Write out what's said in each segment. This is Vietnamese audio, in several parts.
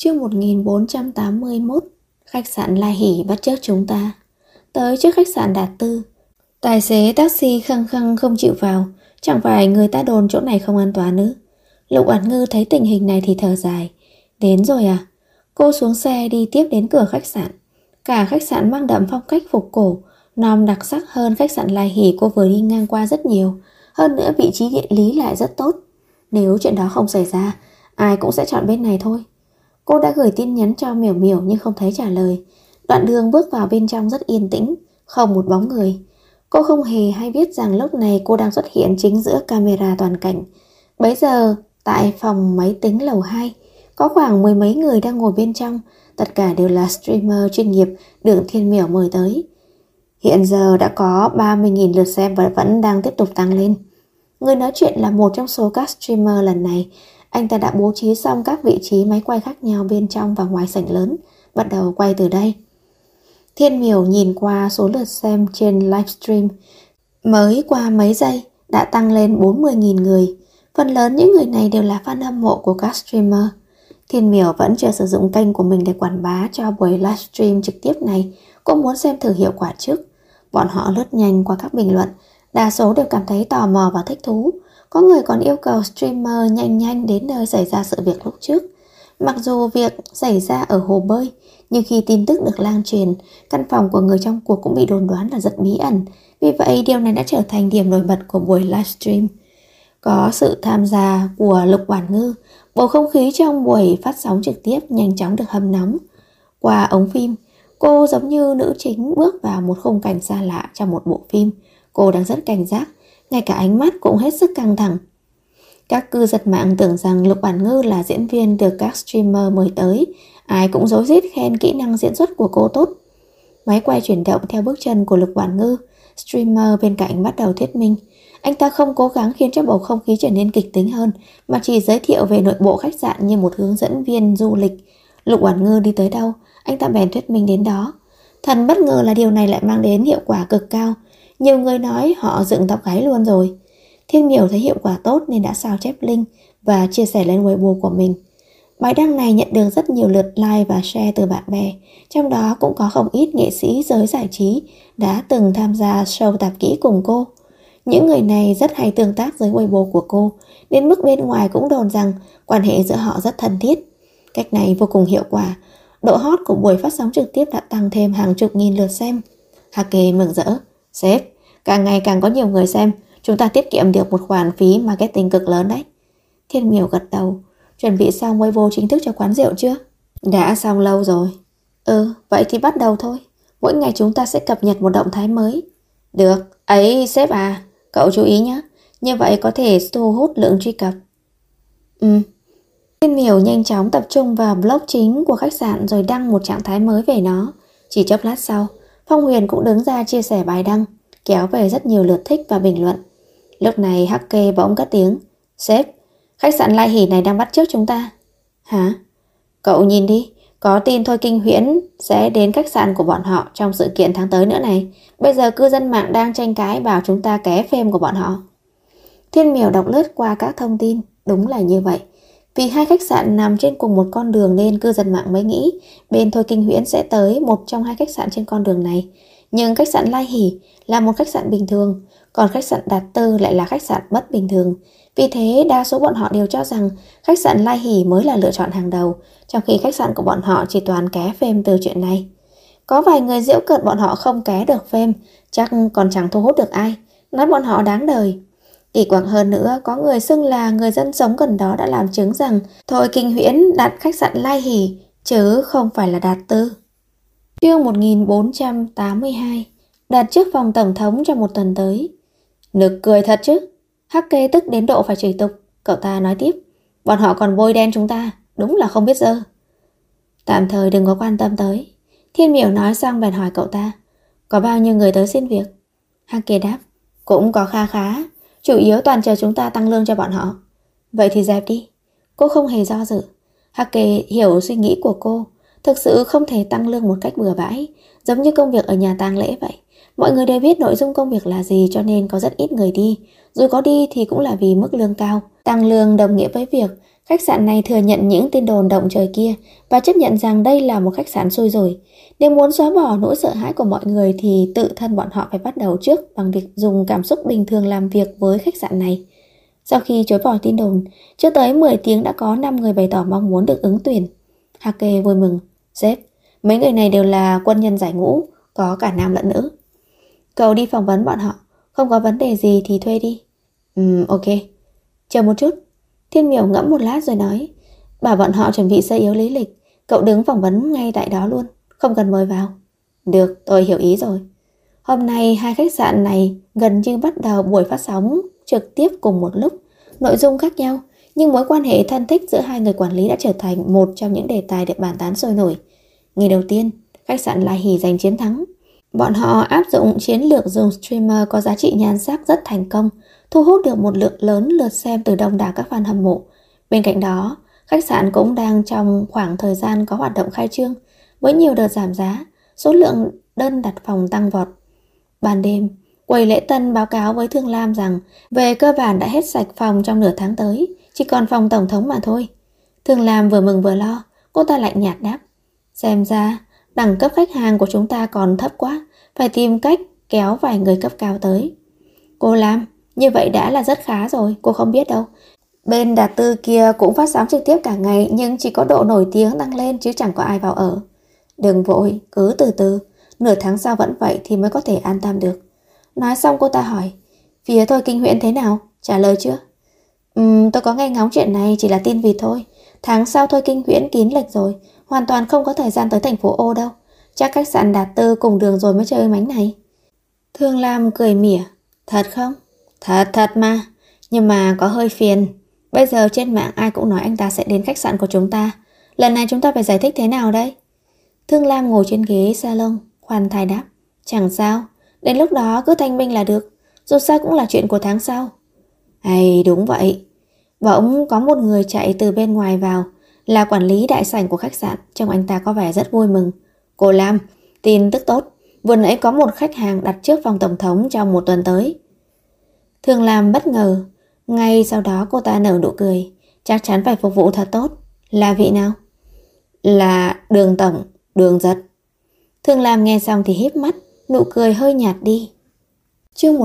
Chương 1481. Khách sạn La Hỷ bắt chước chúng ta. Tới trước khách sạn Đạt Tư, tài xế taxi khăng khăng không chịu vào. Chẳng phải người ta đồn chỗ này không an toàn nữa. Lục Oản Ngư thấy tình hình này thì thở dài. Đến rồi à? Cô xuống xe đi tiếp đến cửa khách sạn. Cả khách sạn mang đậm phong cách phục cổ, nom đặc sắc hơn khách sạn La Hỷ cô vừa đi ngang qua rất nhiều. Hơn nữa vị trí địa lý lại rất tốt. Nếu chuyện đó không xảy ra, ai cũng sẽ chọn bên này thôi. Cô đã gửi tin nhắn cho Miểu Miểu nhưng không thấy trả lời. Đoạn đường bước vào bên trong rất yên tĩnh, không một bóng người. Cô không hề hay biết rằng lúc này cô đang xuất hiện chính giữa camera toàn cảnh. Bấy giờ, tại phòng máy tính lầu 2, có khoảng mười mấy người đang ngồi bên trong. Tất cả đều là streamer chuyên nghiệp được Thiên Miểu mời tới. Hiện giờ đã có 30.000 lượt xem và vẫn đang tiếp tục tăng lên. Người nói chuyện là một trong số các streamer lần này. Anh ta đã bố trí xong các vị trí máy quay khác nhau bên trong và ngoài sảnh lớn, bắt đầu quay từ đây. Thiên Miểu nhìn qua số lượt xem trên livestream, mới qua mấy giây đã tăng lên 40.000 người. Phần lớn những người này đều là fan hâm mộ của các streamer. Thiên Miểu vẫn chưa sử dụng kênh của mình để quảng bá cho buổi livestream trực tiếp này. Cô muốn xem thử hiệu quả trước. Bọn họ lướt nhanh qua các bình luận, đa số đều cảm thấy tò mò và thích thú. Có người còn yêu cầu streamer nhanh đến nơi xảy ra sự việc lúc trước. Mặc dù việc xảy ra ở hồ bơi, nhưng khi tin tức được lan truyền, căn phòng của người trong cuộc cũng bị đồn đoán là rất bí ẩn. Vì vậy điều này đã trở thành điểm nổi bật của buổi livestream. Có sự tham gia của Lục Oản Ngư, bầu không khí trong buổi phát sóng trực tiếp nhanh chóng được hâm nóng. Qua ống phim, cô giống như nữ chính bước vào một khung cảnh xa lạ trong một bộ phim. Cô đang rất cảnh giác, ngay cả ánh mắt cũng hết sức căng thẳng. Các cư dân mạng tưởng rằng Lục Oản Ngư là diễn viên được các streamer mời tới. Ai cũng rối rít khen kỹ năng diễn xuất của cô tốt. Máy quay chuyển động theo bước chân của Lục Oản Ngư. Streamer bên cạnh bắt đầu thuyết minh. Anh ta không cố gắng khiến cho bầu không khí trở nên kịch tính hơn, mà chỉ giới thiệu về nội bộ khách sạn như một hướng dẫn viên du lịch. Lục Oản Ngư đi tới đâu, anh ta bèn thuyết minh đến đó. Thật bất ngờ là điều này lại mang đến hiệu quả cực cao. Nhiều người nói họ dựng tóc gáy luôn rồi. Thiên Miểu thấy hiệu quả tốt nên đã sao chép link và chia sẻ lên Weibo của mình. Bài đăng này nhận được rất nhiều lượt like và share từ bạn bè, trong đó cũng có không ít nghệ sĩ giới giải trí đã từng tham gia show tạp kỹ cùng cô. Những người này rất hay tương tác với Weibo của cô, đến mức bên ngoài cũng đồn rằng quan hệ giữa họ rất thân thiết. Cách này vô cùng hiệu quả. Độ hot của buổi phát sóng trực tiếp đã tăng thêm hàng chục nghìn lượt xem. Hake mừng rỡ. Sếp, càng ngày càng có nhiều người xem, chúng ta tiết kiệm được một khoản phí marketing cực lớn đấy. Thiên Miểu gật đầu. Chuẩn bị xong Weibo chính thức cho quán rượu chưa? Đã xong lâu rồi. Vậy thì bắt đầu thôi. Mỗi ngày chúng ta sẽ cập nhật một động thái mới. Được, ấy sếp à, cậu chú ý nhé. Như vậy có thể thu hút lượng truy cập. Thiên Miểu nhanh chóng tập trung vào blog chính của khách sạn rồi đăng một trạng thái mới về nó. Chỉ chốc lát sau, Phong Huyền cũng đứng ra chia sẻ bài đăng, kéo về rất nhiều lượt thích và bình luận. Lúc này Hake bỗng cất tiếng. Sếp, khách sạn La Hỷ này đang bắt chước chúng ta. Hả? Cậu nhìn đi, có tin Thôi Kinh Huyễn sẽ đến khách sạn của bọn họ trong sự kiện tháng tới nữa này. Bây giờ cư dân mạng đang tranh cãi bảo chúng ta ké phim của bọn họ. Thiên Miểu đọc lướt qua các thông tin. Đúng là như vậy. Vì hai khách sạn nằm trên cùng một con đường nên cư dân mạng mới nghĩ bên Thôi Kinh Huyễn sẽ tới một trong hai khách sạn trên con đường này. Nhưng khách sạn La Hỷ là một khách sạn bình thường, còn khách sạn Đạt Tư lại là khách sạn bất bình thường. Vì thế đa số bọn họ đều cho rằng khách sạn La Hỷ mới là lựa chọn hàng đầu, trong khi khách sạn của bọn họ chỉ toàn ké phim từ chuyện này. Có vài người giễu cợt bọn họ không ké được phim, chắc còn chẳng thu hút được ai, nói bọn họ đáng đời. Kỳ quặc hơn nữa, có người xưng là người dân sống gần đó đã làm chứng rằng Thôi Kinh Huyễn đặt khách sạn La Hỷ chứ không phải là Đạt Tư. Chương 1482. Đặt trước phòng tổng thống trong một tuần tới. Nực cười thật chứ. Hake tức đến độ phải chửi tục. Cậu ta nói tiếp. Bọn họ còn bôi đen chúng ta, đúng là không biết dơ. Tạm thời đừng có quan tâm tới. Thiên Miểu nói xong bèn hỏi cậu ta. Có bao nhiêu người tới xin việc? Hake đáp. Cũng có kha khá. Chủ yếu toàn chờ chúng ta tăng lương cho bọn họ. Vậy thì dẹp đi. Cô không hề do dự. Hake hiểu suy nghĩ của cô. Thực sự không thể tăng lương một cách bừa bãi, giống như công việc ở nhà tang lễ vậy. Mọi người đều biết nội dung công việc là gì cho nên có rất ít người đi. Dù có đi thì cũng là vì mức lương cao. Tăng lương đồng nghĩa với việc Khách sạn này thừa nhận những tin đồn động trời kia và chấp nhận rằng đây là một khách sạn xui rủi. Nếu muốn xóa bỏ nỗi sợ hãi của mọi người thì tự thân bọn họ phải bắt đầu trước bằng việc dùng cảm xúc bình thường làm việc với khách sạn này. Sau khi chối bỏ tin đồn, chưa tới 10 tiếng đã có 5 người bày tỏ mong muốn được ứng tuyển. Hake vui mừng. Sếp, mấy người này đều là quân nhân giải ngũ, có cả nam lẫn nữ. Cậu đi phỏng vấn bọn họ, không có vấn đề gì thì thuê đi. Ok. Chờ một chút. Thiên Miểu ngẫm một lát rồi nói, bảo bọn họ chuẩn bị sơ yếu lý lịch, cậu đứng phỏng vấn ngay tại đó luôn, không cần mời vào. Được, tôi hiểu ý rồi. Hôm nay hai khách sạn này gần như bắt đầu buổi phát sóng trực tiếp cùng một lúc, nội dung khác nhau, nhưng mối quan hệ thân thích giữa hai người quản lý đã trở thành một trong những đề tài được bàn tán sôi nổi. Ngày đầu tiên, khách sạn La Hỷ giành chiến thắng. Bọn họ áp dụng chiến lược dùng streamer có giá trị nhan sắc rất thành công, thu hút được một lượng lớn lượt xem từ đông đảo các fan hâm mộ. Bên cạnh đó, khách sạn cũng đang trong khoảng thời gian có hoạt động khai trương, với nhiều đợt giảm giá, số lượng đơn đặt phòng tăng vọt. Ban đêm, quầy lễ tân báo cáo với Thương Lam rằng về cơ bản đã hết sạch phòng trong nửa tháng tới, chỉ còn phòng tổng thống mà thôi. Thương Lam vừa mừng vừa lo, cô ta lạnh nhạt đáp, xem ra đẳng cấp khách hàng của chúng ta còn thấp quá, phải tìm cách kéo vài người cấp cao tới. Cô Lam, như vậy đã là rất khá rồi, cô không biết đâu. Bên Đạt Tư kia cũng phát sóng trực tiếp cả ngày, nhưng chỉ có độ nổi tiếng tăng lên chứ chẳng có ai vào ở. Đừng vội, cứ từ từ, nửa tháng sau vẫn vậy thì mới có thể an tâm được. Nói xong cô ta hỏi, phía Thôi Kinh Huyễn thế nào? Trả lời chưa? Tôi có nghe ngóng chuyện này, chỉ là tin vịt thôi. Tháng sau Thôi Kinh Huyễn kín lịch rồi, hoàn toàn không có thời gian tới thành phố O đâu. Chắc khách sạn Đạt Tư cùng đường rồi mới chơi mánh này. Thương Lam cười mỉa, thật không? Thật mà, nhưng mà có hơi phiền. Bây giờ trên mạng ai cũng nói anh ta sẽ đến khách sạn của chúng ta. Lần này chúng ta phải giải thích thế nào đây? Thương Lam ngồi trên ghế salon, khoan thai đáp, chẳng sao, đến lúc đó cứ thanh minh là được, dù sao cũng là chuyện của tháng sau. Hay đúng vậy. Bỗng có một người chạy từ bên ngoài vào, là quản lý đại sảnh của khách sạn, trông anh ta có vẻ rất vui mừng. Cô Lam, tin tức tốt, vừa nãy có một khách hàng đặt trước phòng tổng thống trong 1 tuần tới. Thương Lam bất ngờ, ngay sau đó cô ta nở nụ cười, chắc chắn phải phục vụ thật tốt. Là vị nào? Là Đường tổng, Đường Giật. Thương Lam nghe xong thì híp mắt, nụ cười hơi nhạt đi. Chương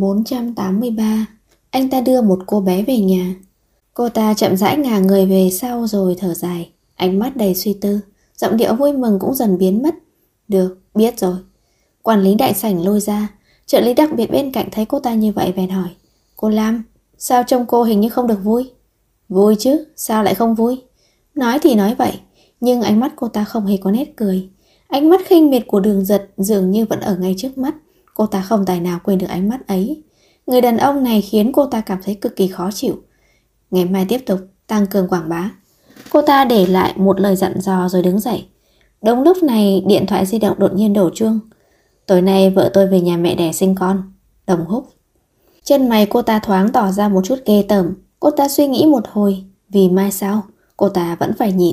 1483, anh ta đưa một cô bé về nhà. Cô ta chậm rãi ngả người về sau rồi thở dài, ánh mắt đầy suy tư, giọng điệu vui mừng cũng dần biến mất. Được, biết rồi. Quản lý đại sảnh lôi ra, trợ lý đặc biệt bên cạnh thấy cô ta như vậy bèn hỏi, cô Lam, sao trông cô hình như không được vui? Vui chứ, sao lại không vui? Nói thì nói vậy, nhưng ánh mắt cô ta không hề có nét cười. Ánh mắt khinh miệt của Đường Giật dường như vẫn ở ngay trước mắt. Cô ta không tài nào quên được ánh mắt ấy. Người đàn ông này khiến cô ta cảm thấy cực kỳ khó chịu. Ngày mai tiếp tục tăng cường quảng bá. Cô ta để lại một lời dặn dò rồi đứng dậy. Đúng lúc này điện thoại di động đột nhiên đổ chuông. Tối nay vợ tôi về nhà mẹ đẻ sinh con. Đồng Húc. Chân mày cô ta thoáng tỏ ra một chút ghê tởm. Cô ta suy nghĩ một hồi, vì mai sau cô ta vẫn phải nhịn.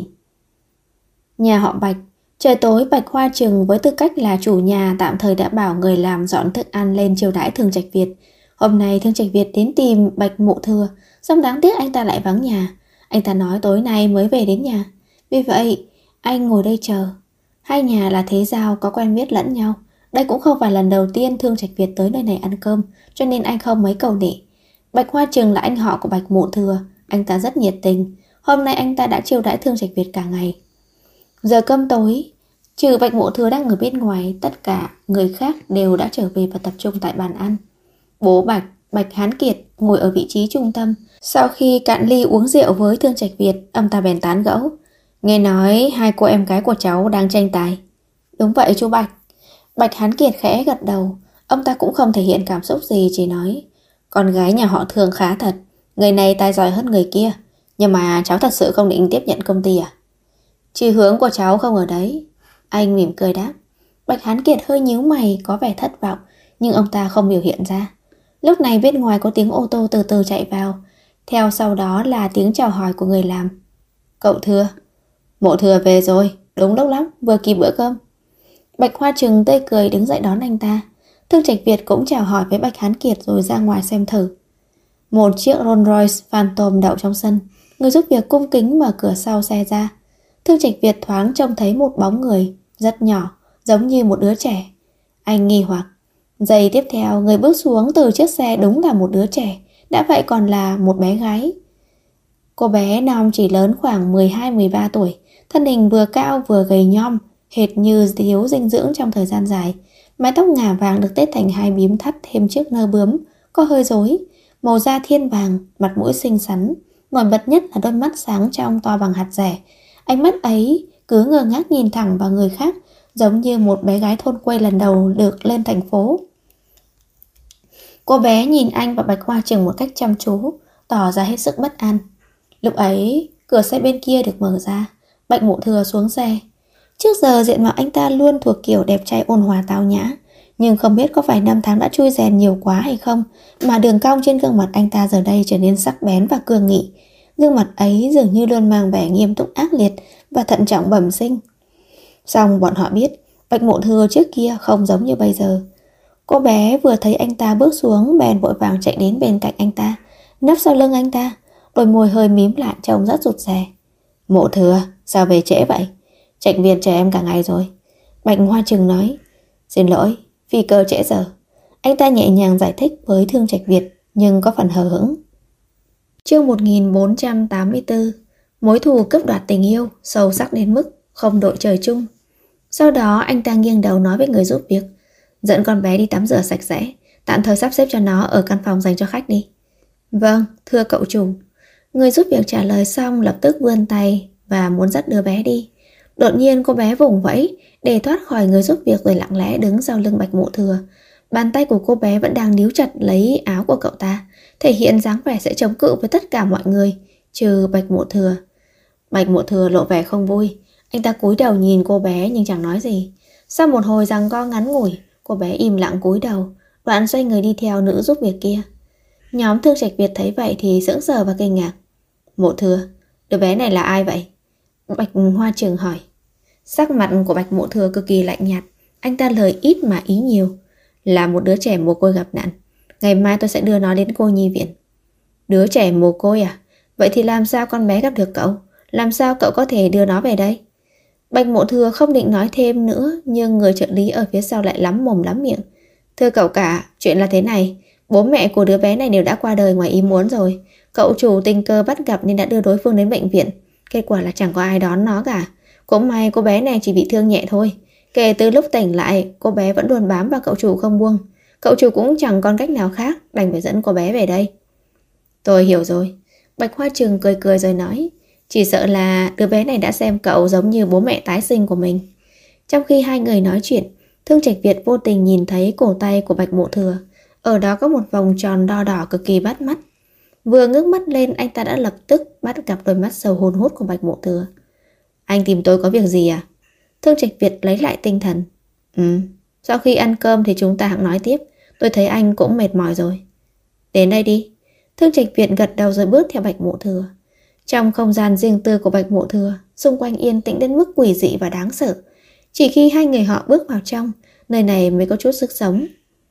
Nhà họ Bạch. Trời tối, Bạch Hoa Trừng với tư cách là chủ nhà tạm thời đã bảo người làm dọn thức ăn lên chiêu đãi Thương Trạch Việt. Hôm nay Thương Trạch Việt đến tìm Bạch Mộ Thừa, song đáng tiếc anh ta lại vắng nhà. Anh ta nói tối nay mới về đến nhà. Vì vậy anh ngồi đây chờ. Hai nhà là thế giao, có quen biết lẫn nhau. Đây cũng không phải lần đầu tiên Thương Trạch Việt tới nơi này ăn cơm, cho nên anh không mấy cầu nể. Bạch Hoa Trừng là anh họ của Bạch Mộ Thừa, anh ta rất nhiệt tình. Hôm nay anh ta đã chiêu đãi Thương Trạch Việt cả ngày. Giờ cơm tối, trừ Bạch Mộ Thừa đang ở bên ngoài, tất cả người khác đều đã trở về và tập trung tại bàn ăn. Bố Bạch, Bạch Hán Kiệt ngồi ở vị trí trung tâm. Sau khi cạn ly uống rượu với Thương Trạch Việt, ông ta bèn tán gẫu. Nghe nói hai cô em gái của cháu đang tranh tài. Đúng vậy chú Bạch. Bạch Hán Kiệt khẽ gật đầu. Ông ta cũng không thể hiện cảm xúc gì, chỉ nói, con gái nhà họ Thương khá thật, người này tài giỏi hơn người kia. Nhưng mà cháu thật sự không định tiếp nhận công ty à? Chí hướng của cháu không ở đấy. Anh mỉm cười đáp. Bạch Hán Kiệt hơi nhíu mày, có vẻ thất vọng, nhưng ông ta không biểu hiện ra. Lúc này bên ngoài có tiếng ô tô từ từ chạy vào, theo sau đó là tiếng chào hỏi của người làm. Cậu Thừa. Mộ Thừa về rồi, đúng lúc lắm, vừa kịp bữa cơm. Bạch Hoa Trừng tươi cười đứng dậy đón anh ta. Thương Trạch Việt cũng chào hỏi với Bạch Hán Kiệt rồi ra ngoài xem thử. Một chiếc Rolls Royce Phantom đậu trong sân. Người giúp việc cung kính mở cửa sau xe ra. Thương Trạch Việt thoáng trông thấy một bóng người rất nhỏ, giống như một đứa trẻ. Anh nghi hoặc. Giây tiếp theo, người bước xuống từ chiếc xe đúng là một đứa trẻ, đã vậy còn là một bé gái. Cô bé non chỉ lớn khoảng 12-13 tuổi, thân hình vừa cao vừa gầy nhom, hệt như thiếu dinh dưỡng trong thời gian dài. Mái tóc ngả vàng được tết thành hai bím thắt thêm chiếc nơ bướm, có hơi rối, màu da thiên vàng, mặt mũi xinh xắn. Nổi bật nhất là đôi mắt sáng trong to bằng hạt dẻ. Ánh mắt ấy cứ ngơ ngác nhìn thẳng vào người khác, giống như một bé gái thôn quê lần đầu được lên thành phố. Cô bé nhìn anh và Bạch Hoa Trừng một cách chăm chú, tỏ ra hết sức bất an. Lúc ấy, cửa xe bên kia được mở ra, Bạch Mộ Thừa xuống xe. Trước giờ diện mạo anh ta luôn thuộc kiểu đẹp trai ôn hòa tao nhã, nhưng không biết có phải năm tháng đã chui rèn nhiều quá hay không, mà đường cong trên gương mặt anh ta giờ đây trở nên sắc bén và cương nghị. Gương mặt ấy dường như luôn mang vẻ nghiêm túc ác liệt và thận trọng bẩm sinh. Song bọn họ biết, Bạch Mộ Thừa trước kia không giống như bây giờ. Cô bé vừa thấy anh ta bước xuống bèn vội vàng chạy đến bên cạnh anh ta, nấp sau lưng anh ta, đôi môi hơi mím lại trông rất rụt rè. Mộ Thừa, sao về trễ vậy? Trạch Việt chờ em cả ngày rồi. Bạch Hoa Trừng nói. Xin lỗi, phi cơ trễ giờ. Anh ta nhẹ nhàng giải thích với Thương Trạch Việt, nhưng có phần hờ hững. Chương 1484. Mối thù cướp đoạt tình yêu sâu sắc đến mức không đội trời chung. Sau đó anh ta nghiêng đầu nói với người giúp việc. Dẫn con bé đi tắm rửa sạch sẽ, tạm thời sắp xếp cho nó ở căn phòng dành cho khách đi. Vâng, thưa cậu chủ. Người giúp việc trả lời xong lập tức vươn tay và muốn dắt đứa bé đi. Đột nhiên cô bé vùng vẫy để thoát khỏi người giúp việc rồi lặng lẽ đứng sau lưng Bạch Mộ Thừa. Bàn tay của cô bé vẫn đang níu chặt lấy áo của cậu ta, thể hiện dáng vẻ sẽ chống cự với tất cả mọi người, trừ Bạch Mộ Thừa. Bạch Mộ Thừa lộ vẻ không vui. Anh ta cúi đầu nhìn cô bé nhưng chẳng nói gì. Sau một hồi giằng co ngắn ngủi, cô bé im lặng cúi đầu, đoạn xoay người đi theo nữ giúp việc kia. Nhóm Thương Trạch Việt thấy vậy thì sững sờ và kinh ngạc. Mộ Thừa, đứa bé này là ai vậy? Bạch Hoa Trừng hỏi. Sắc mặt của Bạch Mộ Thừa cực kỳ lạnh nhạt. Anh ta lời ít mà ý nhiều. Là một đứa trẻ mồ côi gặp nạn. Ngày mai tôi sẽ đưa nó đến cô nhi viện. Đứa trẻ mồ côi à? Vậy thì làm sao con bé gặp được cậu? Làm sao cậu có thể đưa nó về đây? Bạch Mộ Thừa không định nói thêm nữa, nhưng người trợ lý ở phía sau lại lắm mồm lắm miệng. Thưa cậu cả, chuyện là thế này. Bố mẹ của đứa bé này đều đã qua đời ngoài ý muốn rồi. Cậu chủ tình cờ bắt gặp nên đã đưa đối phương đến bệnh viện. Kết quả là chẳng có ai đón nó cả. Cũng may cô bé này chỉ bị thương nhẹ thôi. Kể từ lúc tỉnh lại, cô bé vẫn luôn bám vào cậu chủ không buông. Cậu chủ cũng chẳng còn cách nào khác, đành phải dẫn cô bé về đây. Tôi hiểu rồi. Bạch Hoa Trừng cười cười rồi nói. Chỉ sợ là đứa bé này đã xem cậu giống như bố mẹ tái sinh của mình. Trong khi hai người nói chuyện, Thương Trạch Việt vô tình nhìn thấy cổ tay của Bạch Mộ Thừa. Ở đó có một vòng tròn đo đỏ cực kỳ bắt mắt. Vừa ngước mắt lên, anh ta đã lập tức bắt gặp đôi mắt sầu hồn hút của Bạch Mộ Thừa. Anh tìm tôi có việc gì à? Thương Trạch Việt lấy lại tinh thần. Sau khi ăn cơm thì chúng ta hãng nói tiếp. Tôi thấy anh cũng mệt mỏi rồi. Đến đây đi. Thương Trạch Việt gật đầu rồi bước theo Bạch Mộ Thừa. Trong không gian riêng tư của Bạch Mộ Thừa, xung quanh yên tĩnh đến mức quỷ dị và đáng sợ. Chỉ khi hai người họ bước vào trong, nơi này mới có chút sức sống.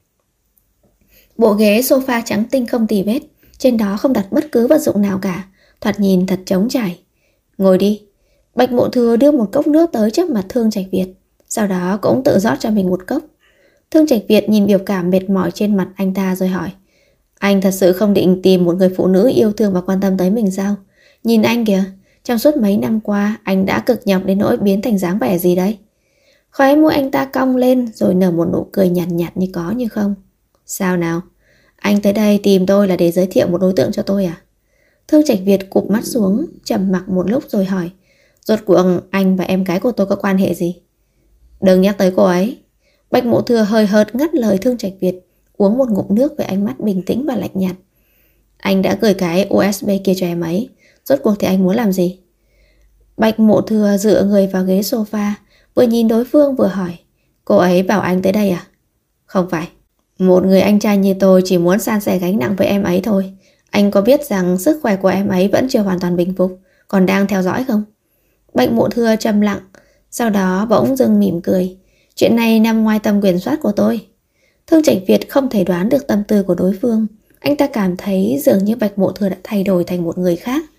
Bộ ghế sofa trắng tinh không tì vết, trên đó không đặt bất cứ vật dụng nào cả, thoạt nhìn thật trống trải. Ngồi đi. Bạch Mộ Thừa đưa một cốc nước tới trước mặt Thương Trạch Việt, sau đó cũng tự rót cho mình một cốc. Thương Trạch Việt nhìn biểu cảm mệt mỏi trên mặt anh ta rồi hỏi. Anh thật sự không định tìm một người phụ nữ yêu thương và quan tâm tới mình sao? Nhìn anh kìa, trong suốt mấy năm qua anh đã cực nhọc đến nỗi biến thành dáng vẻ gì đấy? Khóe môi anh ta cong lên rồi nở một nụ cười nhạt nhạt như có như không. Sao nào? Anh tới đây tìm tôi là để giới thiệu một đối tượng cho tôi à? Thương Trạch Việt cụp mắt xuống, trầm mặc một lúc rồi hỏi. Rốt cuộc anh và em gái của tôi có quan hệ gì? Đừng nhắc tới cô ấy. Bạch Mộ Thừa hơi hợt ngắt lời Thương Trạch Việt, uống một ngụm nước với ánh mắt bình tĩnh và lạnh nhạt. Anh đã gửi cái USB kia cho em ấy. Rốt cuộc thì anh muốn làm gì? Bạch Mộ Thừa dựa người vào ghế sofa, vừa nhìn đối phương vừa hỏi. Cô ấy bảo anh tới đây à? Không phải. Một người anh trai như tôi chỉ muốn san sẻ gánh nặng với em ấy thôi. Anh có biết rằng sức khỏe của em ấy vẫn chưa hoàn toàn bình phục, còn đang theo dõi không? Bạch Mộ Thừa trầm lặng, sau đó bỗng dưng mỉm cười. Chuyện này nằm ngoài tầm kiểm soát của tôi. Thương Trạch Việt không thể đoán được tâm tư của đối phương. Anh ta cảm thấy dường như Bạch Mộ Thừa đã thay đổi thành một người khác.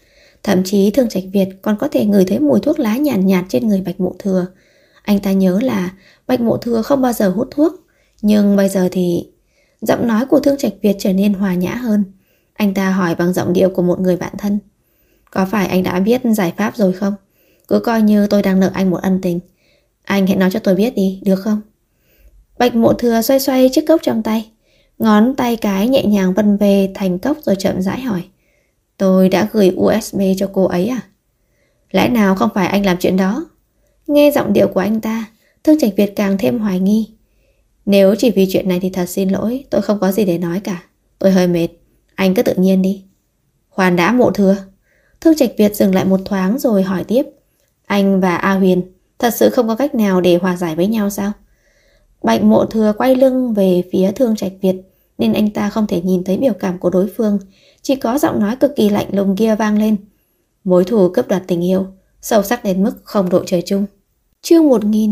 Thậm chí Thương Trạch Việt còn có thể ngửi thấy mùi thuốc lá nhàn nhạt trên người Bạch Mộ Thừa. Anh ta nhớ là Bạch Mộ Thừa không bao giờ hút thuốc, nhưng bây giờ thì... Giọng nói của Thương Trạch Việt trở nên hòa nhã hơn. Anh ta hỏi bằng giọng điệu của một người bạn thân. Có phải anh đã biết giải pháp rồi không? Cứ coi như tôi đang nợ anh một ân tình. Anh hãy nói cho tôi biết đi, được không? Bạch Mộ Thừa xoay xoay chiếc cốc trong tay. Ngón tay cái nhẹ nhàng vân về thành cốc rồi chậm rãi hỏi. Tôi đã gửi USB cho cô ấy à? Lẽ nào không phải anh làm chuyện đó? Nghe giọng điệu của anh ta, Thương Trạch Việt càng thêm hoài nghi. Nếu chỉ vì chuyện này thì thật xin lỗi, tôi không có gì để nói cả. Tôi hơi mệt, anh cứ tự nhiên đi. Khoan đã Mộ Thừa. Thương Trạch Việt dừng lại một thoáng rồi hỏi tiếp. Anh và A Huyền thật sự không có cách nào để hòa giải với nhau sao? Bạch Mộ Thừa quay lưng về phía Thương Trạch Việt nên anh ta không thể nhìn thấy biểu cảm của đối phương, chỉ có giọng nói cực kỳ lạnh lùng kia vang lên. Mối thù cướp đoạt tình yêu, sâu sắc đến mức không đội trời chung. Chương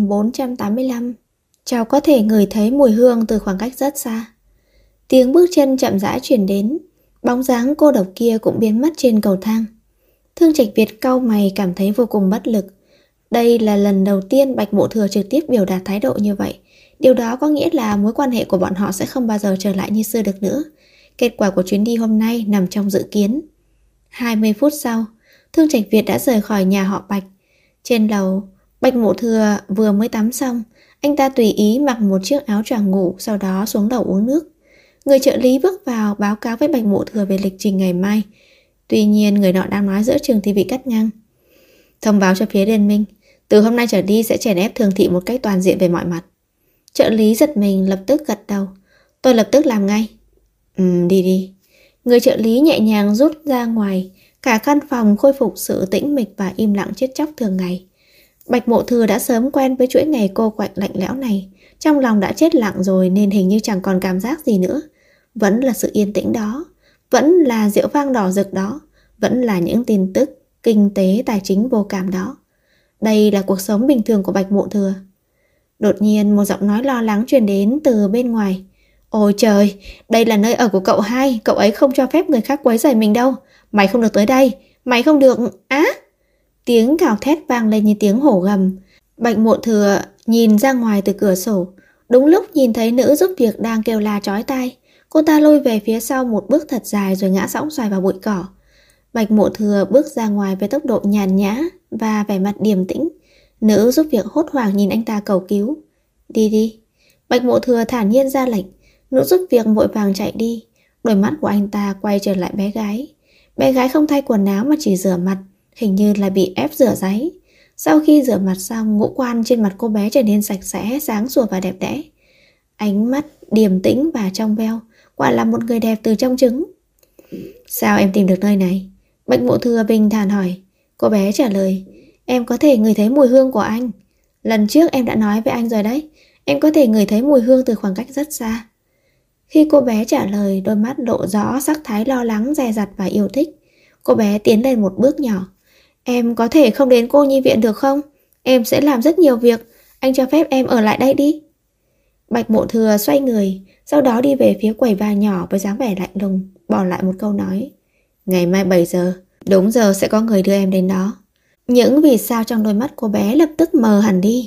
1485. Cháu có thể ngửi thấy mùi hương từ khoảng cách rất xa. Tiếng bước chân chậm rãi truyền đến, bóng dáng cô độc kia cũng biến mất trên cầu thang. Thương Trạch Việt cau mày cảm thấy vô cùng bất lực. Đây là lần đầu tiên Bạch Mộ Thừa trực tiếp biểu đạt thái độ như vậy. Điều đó có nghĩa là mối quan hệ của bọn họ sẽ không bao giờ trở lại như xưa được nữa. Kết quả của chuyến đi hôm nay nằm trong dự kiến. 20 phút sau, Thương Trạch Việt đã rời khỏi nhà họ Bạch. Trên lầu, Bạch Mộ Thừa vừa mới tắm xong, anh ta tùy ý mặc một chiếc áo choàng ngủ, sau đó xuống lầu uống nước. Người trợ lý bước vào báo cáo với Bạch Mộ Thừa về lịch trình ngày mai. Tuy nhiên người nọ đang nói giữa chừng thì bị cắt ngang. Thông báo cho phía liên minh, từ hôm nay trở đi sẽ chèn ép Thường Thị một cách toàn diện về mọi mặt. Trợ lý giật mình lập tức gật đầu. Tôi lập tức làm ngay. Đi đi. Người trợ lý nhẹ nhàng rút ra ngoài. Cả căn phòng khôi phục sự tĩnh mịch và im lặng chết chóc thường ngày. Bạch Mộ Thừa đã sớm quen với chuỗi ngày cô quạnh lạnh lẽo này. Trong lòng đã chết lặng rồi nên hình như chẳng còn cảm giác gì nữa. Vẫn là sự yên tĩnh đó, vẫn là rượu vang đỏ rực đó, vẫn là những tin tức kinh tế tài chính vô cảm đó. Đây là cuộc sống bình thường của Bạch Mộ Thừa. Đột nhiên một giọng nói lo lắng truyền đến từ bên ngoài. Ôi trời, đây là nơi ở của cậu hai, cậu ấy không cho phép người khác quấy rầy mình đâu. Mày không được tới đây, mày không được... Tiếng gào thét vang lên như tiếng hổ gầm. Bạch Mộ Thừa nhìn ra ngoài từ cửa sổ. Đúng lúc nhìn thấy nữ giúp việc đang kêu la chói tai. Cô ta lùi về phía sau một bước thật dài rồi ngã sõng xoài vào bụi cỏ. Bạch Mộ Thừa bước ra ngoài với tốc độ nhàn nhã và vẻ mặt điềm tĩnh. Nữ giúp việc hốt hoảng nhìn anh ta cầu cứu. Đi đi. Bạch Mộ Thừa thản nhiên ra lệnh. Nữ giúp việc vội vàng chạy đi. Đôi mắt của anh ta quay trở lại bé gái. Bé gái không thay quần áo mà chỉ rửa mặt, hình như là bị ép rửa ráy. Sau khi rửa mặt xong, ngũ quan trên mặt cô bé trở nên sạch sẽ, sáng sủa và đẹp đẽ. Ánh mắt điềm tĩnh và trong veo, quả là một người đẹp từ trong trứng. Sao em tìm được nơi này? Bạch Mộ Thừa bình thản hỏi. Cô bé trả lời, em có thể ngửi thấy mùi hương của anh. Lần trước em đã nói với anh rồi đấy, em có thể ngửi thấy mùi hương từ khoảng cách rất xa. Khi cô bé trả lời, đôi mắt lộ rõ sắc thái lo lắng, dè dặt và yêu thích. Cô bé tiến lên một bước nhỏ. Em có thể không đến cô nhi viện được không? Em sẽ làm rất nhiều việc, anh cho phép em ở lại đây đi. Bạch Mộ Thừa xoay người, sau đó đi về phía quầy bar nhỏ với dáng vẻ lạnh lùng, bỏ lại một câu nói. Ngày mai 7 giờ, đúng giờ sẽ có người đưa em đến đó. Những vì sao trong đôi mắt cô bé lập tức mờ hẳn đi.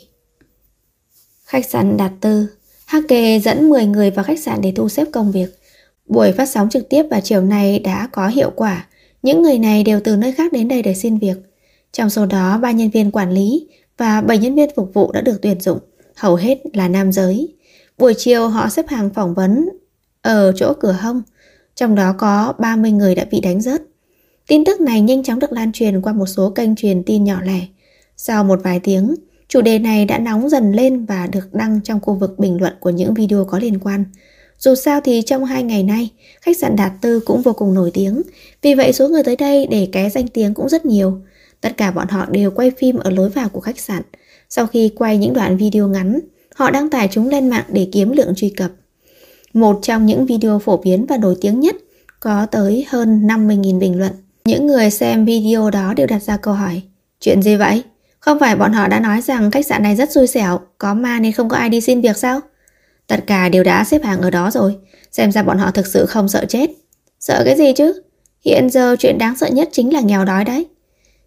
Khách sạn Đạt Tư. Hake dẫn 10 người vào khách sạn để thu xếp công việc. Buổi phát sóng trực tiếp vào chiều nay đã có hiệu quả. Những người này đều từ nơi khác đến đây để xin việc. Trong số đó 3 nhân viên quản lý và 7 nhân viên phục vụ đã được tuyển dụng, hầu hết là nam giới. Buổi chiều họ xếp hàng phỏng vấn ở chỗ cửa hông, trong đó có 30 người đã bị đánh rớt. Tin tức này nhanh chóng được lan truyền qua một số kênh truyền tin nhỏ lẻ. Sau một vài tiếng, chủ đề này đã nóng dần lên và được đăng trong khu vực bình luận của những video có liên quan. Dù sao thì trong 2 ngày nay, khách sạn Đạt Tư cũng vô cùng nổi tiếng, vì vậy số người tới đây để ké danh tiếng cũng rất nhiều. Tất cả bọn họ đều quay phim ở lối vào của khách sạn. Sau khi quay những đoạn video ngắn, họ đăng tải chúng lên mạng để kiếm lượng truy cập. Một trong những video phổ biến và nổi tiếng nhất có tới hơn 50.000 bình luận. Những người xem video đó đều đặt ra câu hỏi: chuyện gì vậy? Không phải bọn họ đã nói rằng khách sạn này rất xui xẻo, có ma nên không có ai đi xin việc sao? Tất cả đều đã xếp hàng ở đó rồi, xem ra bọn họ thực sự không sợ chết. Sợ cái gì chứ? Hiện giờ chuyện đáng sợ nhất chính là nghèo đói đấy.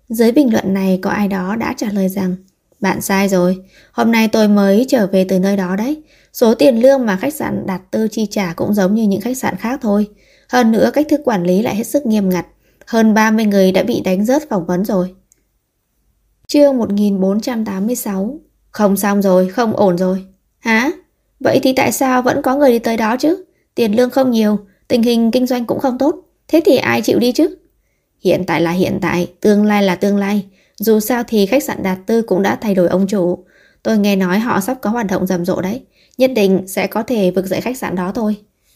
Dưới bình luận này có ai đó đã trả lời rằng bạn sai rồi, hôm nay tôi mới trở về từ nơi đó đấy. Số tiền lương mà khách sạn Đạt Tư chi trả cũng giống như những khách sạn khác thôi. Hơn nữa cách thức quản lý lại hết sức nghiêm ngặt. Hơn 30 người đã bị đánh rớt phỏng vấn rồi. Chương 1486. Không xong rồi, không ổn rồi. Hả? Vậy thì tại sao vẫn có người đi tới đó chứ? Tiền lương không nhiều, tình hình kinh doanh cũng không tốt. Thế thì ai chịu đi chứ? Hiện tại là hiện tại, tương lai là tương lai. Dù sao thì khách sạn Đạt Tư cũng đã thay đổi ông chủ. Tôi nghe nói họ sắp có hoạt động rầm rộ đấy. Nhất định sẽ có thể vực dậy khách sạn đó thôi.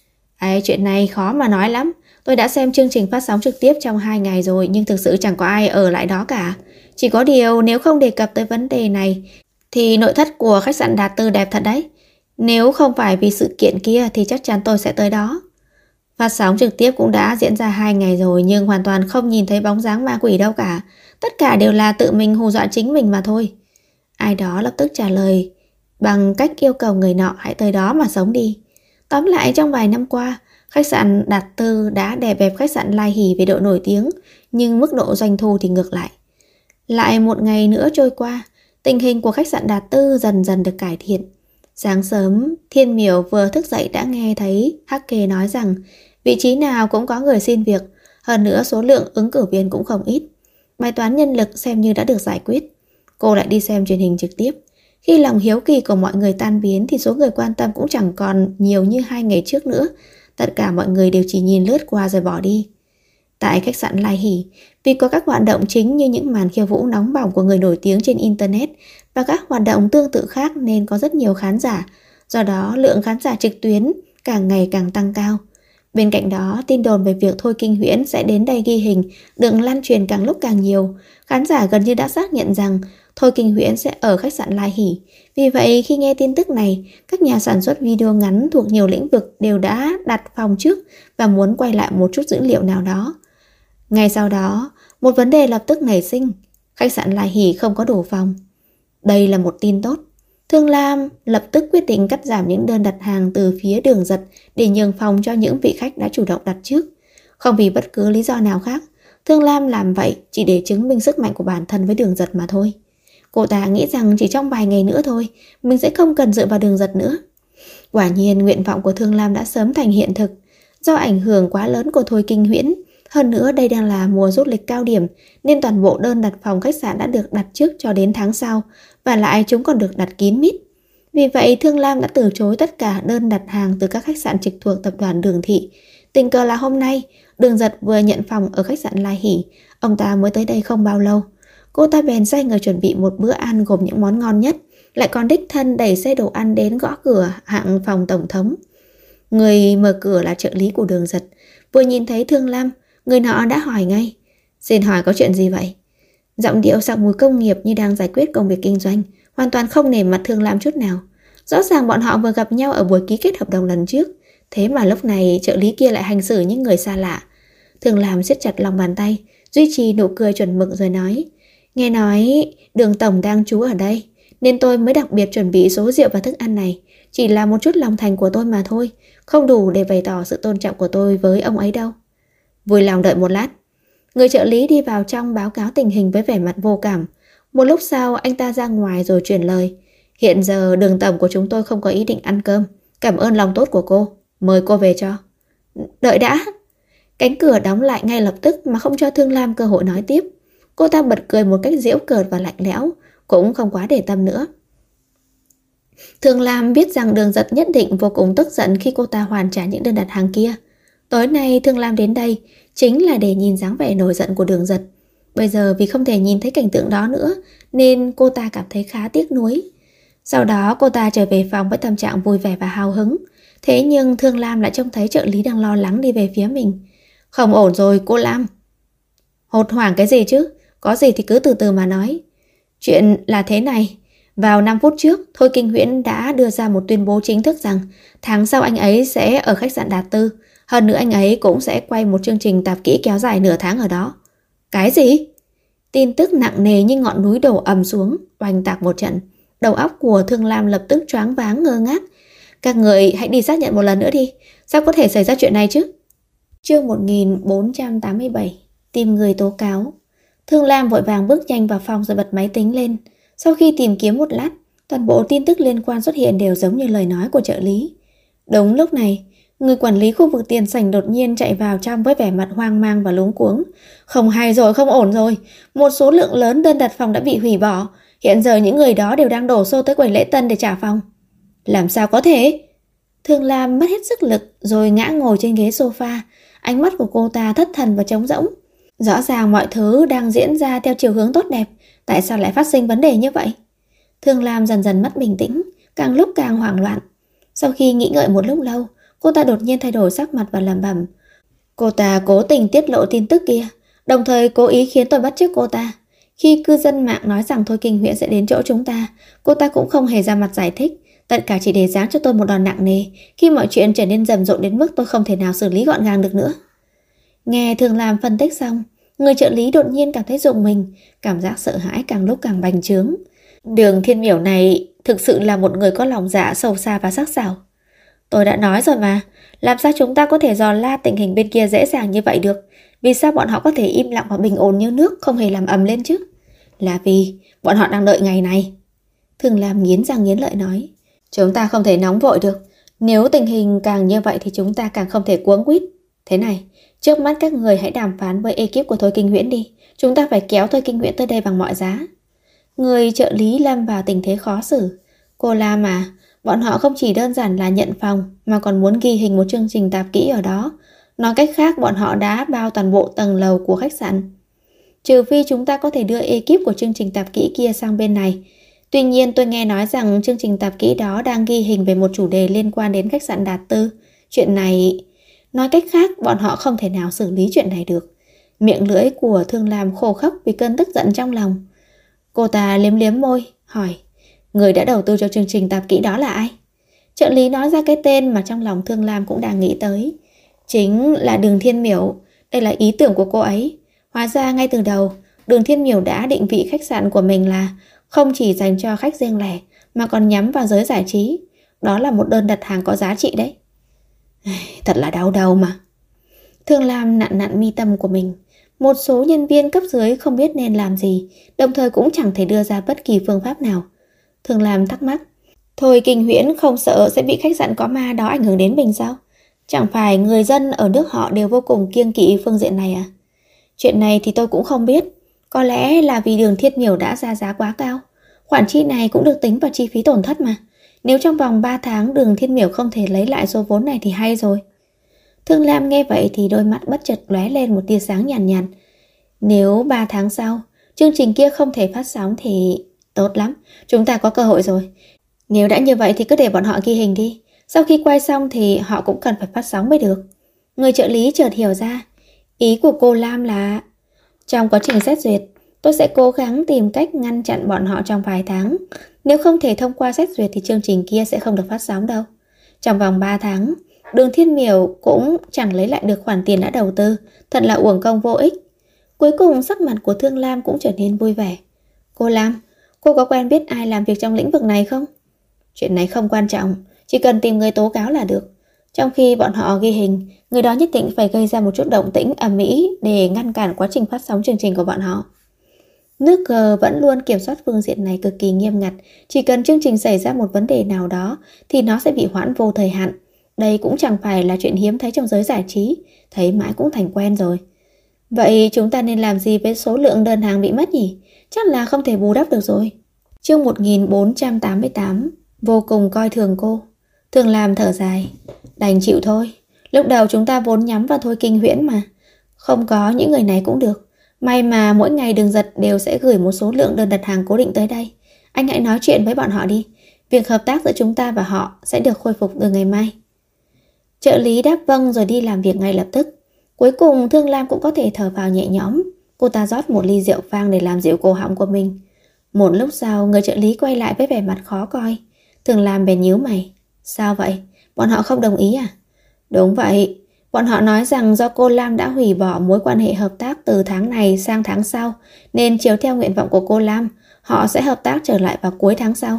Chuyện này khó mà nói lắm. Tôi đã xem chương trình phát sóng trực tiếp trong 2 ngày rồi, nhưng thực sự chẳng có ai ở lại đó cả. Chỉ có điều nếu không đề cập tới vấn đề này thì nội thất của khách sạn Đạt Tư đẹp thật đấy. Nếu không phải vì sự kiện kia thì chắc chắn tôi sẽ tới đó. Phát sóng trực tiếp cũng đã diễn ra 2 ngày rồi, nhưng hoàn toàn không nhìn thấy bóng dáng ma quỷ đâu cả. Tất cả đều là tự mình hù dọa chính mình mà thôi. Ai đó lập tức trả lời bằng cách yêu cầu người nọ hãy tới đó mà sống đi. Tóm lại, trong vài năm qua, khách sạn Đạt Tư đã đè bẹp khách sạn Lai Hỷ về độ nổi tiếng, nhưng mức độ doanh thu thì ngược lại. Lại một ngày nữa trôi qua, tình hình của khách sạn Đạt Tư dần dần được cải thiện. Sáng sớm, Thiên Miểu vừa thức dậy đã nghe thấy Hắc Kê nói rằng vị trí nào cũng có người xin việc, hơn nữa số lượng ứng cử viên cũng không ít. Bài toán nhân lực xem như đã được giải quyết. Cô lại đi xem truyền hình trực tiếp. Khi lòng hiếu kỳ của mọi người tan biến thì số người quan tâm cũng chẳng còn nhiều như 2 ngày trước nữa. Tất cả mọi người đều chỉ nhìn lướt qua rồi bỏ đi. Tại khách sạn Lai Hỷ, vì có các hoạt động chính như những màn khiêu vũ nóng bỏng của người nổi tiếng trên Internet và các hoạt động tương tự khác nên có rất nhiều khán giả. Do đó, lượng khán giả trực tuyến càng ngày càng tăng cao. Bên cạnh đó, tin đồn về việc Thôi Kinh Huyễn sẽ đến đây ghi hình được lan truyền càng lúc càng nhiều. Khán giả gần như đã xác nhận rằng Thôi Kinh Huyễn sẽ ở khách sạn Lai Hỷ. Vì vậy, khi nghe tin tức này, các nhà sản xuất video ngắn thuộc nhiều lĩnh vực đều đã đặt phòng trước và muốn quay lại một chút dữ liệu nào đó. Ngay sau đó, một vấn đề lập tức nảy sinh. Khách sạn Lai Hỷ không có đủ phòng. Đây là một tin tốt. Thương Lam lập tức quyết định cắt giảm những đơn đặt hàng từ phía Đường Giật để nhường phòng cho những vị khách đã chủ động đặt trước. Không vì bất cứ lý do nào khác, Thương Lam làm vậy chỉ để chứng minh sức mạnh của bản thân với Đường Giật mà thôi. Cô ta nghĩ rằng chỉ trong vài ngày nữa thôi, mình sẽ không cần dựa vào Đường Giật nữa. Quả nhiên nguyện vọng của Thương Lam đã sớm thành hiện thực. Do ảnh hưởng quá lớn của Thôi Kinh Huyễn, hơn nữa đây đang là mùa du lịch cao điểm nên toàn bộ đơn đặt phòng khách sạn đã được đặt trước cho đến tháng sau, và lại chúng còn được đặt kín mít. Vì vậy Thương Lam đã từ chối tất cả đơn đặt hàng từ các khách sạn trực thuộc tập đoàn Đường Thị. Tình cờ là hôm nay Đường Giật vừa nhận phòng ở khách sạn Lai Hỷ. Ông ta mới tới đây không bao lâu. Cô ta bèn sai người chuẩn bị một bữa ăn gồm những món ngon nhất, lại còn đích thân đẩy xe đồ ăn đến gõ cửa hạng phòng tổng thống. Người mở cửa là trợ lý của Đường Giật. Vừa nhìn thấy Thương Lam, người nọ đã hỏi ngay: "Xin hỏi có chuyện gì vậy?" Giọng điệu sặc mùi công nghiệp như đang giải quyết công việc kinh doanh, hoàn toàn không nể mặt Thương Lam chút nào. Rõ ràng bọn họ vừa gặp nhau ở buổi ký kết hợp đồng lần trước, thế mà lúc này trợ lý kia lại hành xử như người xa lạ. Thương Lam siết chặt lòng bàn tay, duy trì nụ cười chuẩn mực rồi nói: "Nghe nói Đường tổng đang trú ở đây, nên tôi mới đặc biệt chuẩn bị số rượu và thức ăn này. Chỉ là một chút lòng thành của tôi mà thôi, không đủ để bày tỏ sự tôn trọng của tôi với ông ấy đâu." Vui lòng đợi một lát. Người trợ lý đi vào trong báo cáo tình hình với vẻ mặt vô cảm. Một lúc sau anh ta ra ngoài rồi truyền lời: "Hiện giờ Đường tổng của chúng tôi không có ý định ăn cơm. Cảm ơn lòng tốt của cô, mời cô về cho." "Đợi đã." Cánh cửa đóng lại ngay lập tức mà không cho Thương Lam cơ hội nói tiếp. Cô ta bật cười một cách giễu cợt và lạnh lẽo, cũng không quá để tâm nữa. Thương Lam biết rằng Đường Giật nhất định vô cùng tức giận khi cô ta hoàn trả những đơn đặt hàng kia. Tối nay Thương Lam đến đây chính là để nhìn dáng vẻ nổi giận của Đường Giật. Bây giờ vì không thể nhìn thấy cảnh tượng đó nữa nên cô ta cảm thấy khá tiếc nuối. Sau đó cô ta trở về phòng với tâm trạng vui vẻ và hào hứng. Thế nhưng Thương Lam lại trông thấy trợ lý đang lo lắng đi về phía mình. "Không ổn rồi cô Lam." "Hốt hoảng cái gì chứ? Có gì thì cứ từ từ mà nói." "Chuyện là thế này. Vào 5 phút trước, Thôi Kinh Huyễn đã đưa ra một tuyên bố chính thức rằng tháng sau anh ấy sẽ ở khách sạn Đạt Tư. Hơn nữa anh ấy cũng sẽ quay một chương trình tạp kỹ kéo dài nửa tháng ở đó." "Cái gì?" Tin tức nặng nề như ngọn núi đổ ầm xuống, oanh tạc một trận. Đầu óc của Thương Lam lập tức choáng váng ngơ ngác. "Các người hãy đi xác nhận một lần nữa đi. Sao có thể xảy ra chuyện này chứ?" Chương 1487. Tìm người tố cáo. Thương Lam vội vàng bước nhanh vào phòng rồi bật máy tính lên. Sau khi tìm kiếm một lát, toàn bộ tin tức liên quan xuất hiện đều giống như lời nói của trợ lý. Đúng lúc này, người quản lý khu vực tiền sảnh đột nhiên chạy vào trong với vẻ mặt hoang mang và luống cuống. Không hay rồi, không ổn rồi. Một số lượng lớn đơn đặt phòng đã bị hủy bỏ. Hiện giờ những người đó đều đang đổ xô tới quầy lễ tân để trả phòng. Làm sao có thể? Thương Lam mất hết sức lực rồi ngã ngồi trên ghế sofa. Ánh mắt của cô ta thất thần và trống rỗng. Rõ ràng mọi thứ đang diễn ra theo chiều hướng tốt đẹp. Tại sao lại phát sinh vấn đề như vậy? Thương Lam dần dần mất bình tĩnh, càng lúc càng hoảng loạn. Sau khi nghĩ ngợi một lúc lâu, cô ta đột nhiên thay đổi sắc mặt và lẩm bẩm. Cô ta cố tình tiết lộ tin tức kia, đồng thời cố ý khiến tôi bắt chước cô ta. Khi cư dân mạng nói rằng Thôi Kinh Huyễn sẽ đến chỗ chúng ta, cô ta cũng không hề ra mặt giải thích. Tất cả chỉ để giáng cho tôi một đòn nặng nề, khi mọi chuyện trở nên rầm rộ đến mức tôi không thể nào xử lý gọn gàng được nữa. Nghe Thương Lam phân tích xong, người trợ lý đột nhiên cảm thấy rùng mình, cảm giác sợ hãi càng lúc càng bành trướng. Đường Thiên Miểu này thực sự là một người có lòng dạ sâu xa và sắc sảo. Tôi đã nói rồi mà, làm sao chúng ta có thể dò la tình hình bên kia dễ dàng như vậy được? Vì sao bọn họ có thể im lặng và bình ổn như nước, không hề làm ầm lên chứ? Là vì bọn họ đang đợi ngày này. Thương Lam nghiến răng nghiến lợi nói. Chúng ta không thể nóng vội được. Nếu tình hình càng như vậy thì chúng ta càng không thể cuống quýt. Thế này, trước mắt các người hãy đàm phán với ekip của Thôi Kinh Huyễn đi. Chúng ta phải kéo Thôi Kinh Huyễn tới đây bằng mọi giá. Người trợ lý lâm vào tình thế khó xử. Cô Lam à, bọn họ không chỉ đơn giản là nhận phòng mà còn muốn ghi hình một chương trình tạp kỹ ở đó. Nói cách khác, bọn họ đã bao toàn bộ tầng lầu của khách sạn. Trừ phi chúng ta có thể đưa ekip của chương trình tạp kỹ kia sang bên này. Tuy nhiên tôi nghe nói rằng chương trình tạp kỹ đó đang ghi hình về một chủ đề liên quan đến khách sạn Đạt Tư. Chuyện này... Nói cách khác, bọn họ không thể nào xử lý chuyện này được. Miệng lưỡi của Thương Lam khô khốc vì cơn tức giận trong lòng. Cô ta liếm liếm môi, hỏi. Người đã đầu tư cho chương trình tạp kỹ đó là ai? Trợ lý nói ra cái tên mà trong lòng Thương Lam cũng đang nghĩ tới. Chính là Đường Thiên Miểu. Đây là ý tưởng của cô ấy. Hóa ra ngay từ đầu, Đường Thiên Miểu đã định vị khách sạn của mình là không chỉ dành cho khách riêng lẻ mà còn nhắm vào giới giải trí. Đó là một đơn đặt hàng có giá trị đấy. Thật là đau đầu mà. Thương Lam nặn nặn mi tâm của mình. Một số nhân viên cấp dưới không biết nên làm gì, đồng thời cũng chẳng thể đưa ra bất kỳ phương pháp nào. Thương Lam thắc mắc. Thôi Kinh Huyễn không sợ sẽ bị khách sạn có ma đó ảnh hưởng đến mình sao? Chẳng phải người dân ở nước họ đều vô cùng kiêng kỵ phương diện này à? Chuyện này thì tôi cũng không biết. Có lẽ là vì Đường Thiên Miểu đã ra giá quá cao. Khoản chi này cũng được tính vào chi phí tổn thất mà. Nếu trong vòng 3 tháng Đường Thiên Miểu không thể lấy lại số vốn này thì hay rồi. Thương Lam nghe vậy thì đôi mắt bất chợt lóe lên một tia sáng nhàn nhạt. Nếu 3 tháng sau chương trình kia không thể phát sóng thì tốt lắm, chúng ta có cơ hội rồi. Nếu đã như vậy thì cứ để bọn họ ghi hình đi. Sau khi quay xong thì họ cũng cần phải phát sóng mới được. Người trợ lý chợt hiểu ra. Ý của cô Lam là trong quá trình xét duyệt, tôi sẽ cố gắng tìm cách ngăn chặn bọn họ trong vài tháng. Nếu không thể thông qua xét duyệt thì chương trình kia sẽ không được phát sóng đâu. Trong vòng 3 tháng, Đường Thiên Miểu cũng chẳng lấy lại được khoản tiền đã đầu tư. Thật là uổng công vô ích. Cuối cùng sắc mặt của Thương Lam cũng trở nên vui vẻ. Cô Lam, cô có quen biết ai làm việc trong lĩnh vực này không? Chuyện này không quan trọng, chỉ cần tìm người tố cáo là được. Trong khi bọn họ ghi hình, người đó nhất định phải gây ra một chút động tĩnh ầm ĩ để ngăn cản quá trình phát sóng chương trình của bọn họ. Nước G vẫn luôn kiểm soát phương diện này cực kỳ nghiêm ngặt. Chỉ cần chương trình xảy ra một vấn đề nào đó thì nó sẽ bị hoãn vô thời hạn. Đây cũng chẳng phải là chuyện hiếm thấy trong giới giải trí, thấy mãi cũng thành quen rồi. Vậy chúng ta nên làm gì với số lượng đơn hàng bị mất nhỉ? Chắc là không thể bù đắp được rồi. Chương 1488. Vô cùng coi thường cô. Thương Lam thở dài. Đành chịu thôi. Lúc đầu chúng ta vốn nhắm vào Thôi Kinh Huyễn mà. Không có những người này cũng được. May mà mỗi ngày Đường Giật đều sẽ gửi một số lượng đơn đặt hàng cố định tới đây. Anh hãy nói chuyện với bọn họ đi. Việc hợp tác giữa chúng ta và họ sẽ được khôi phục từ ngày mai. Trợ lý đáp vâng rồi đi làm việc ngay lập tức. Cuối cùng Thương Lam cũng có thể thở vào nhẹ nhõm. Cô ta rót một ly rượu vang để làm dịu cổ họng của mình. Một lúc sau người trợ lý quay lại với vẻ mặt khó coi. Thương Lam bèn nhíu mày. Sao vậy? Bọn họ không đồng ý à? Đúng vậy. Bọn họ nói rằng do cô Lam đã hủy bỏ mối quan hệ hợp tác từ tháng này sang tháng sau, nên chiếu theo nguyện vọng của cô Lam, họ sẽ hợp tác trở lại vào cuối tháng sau.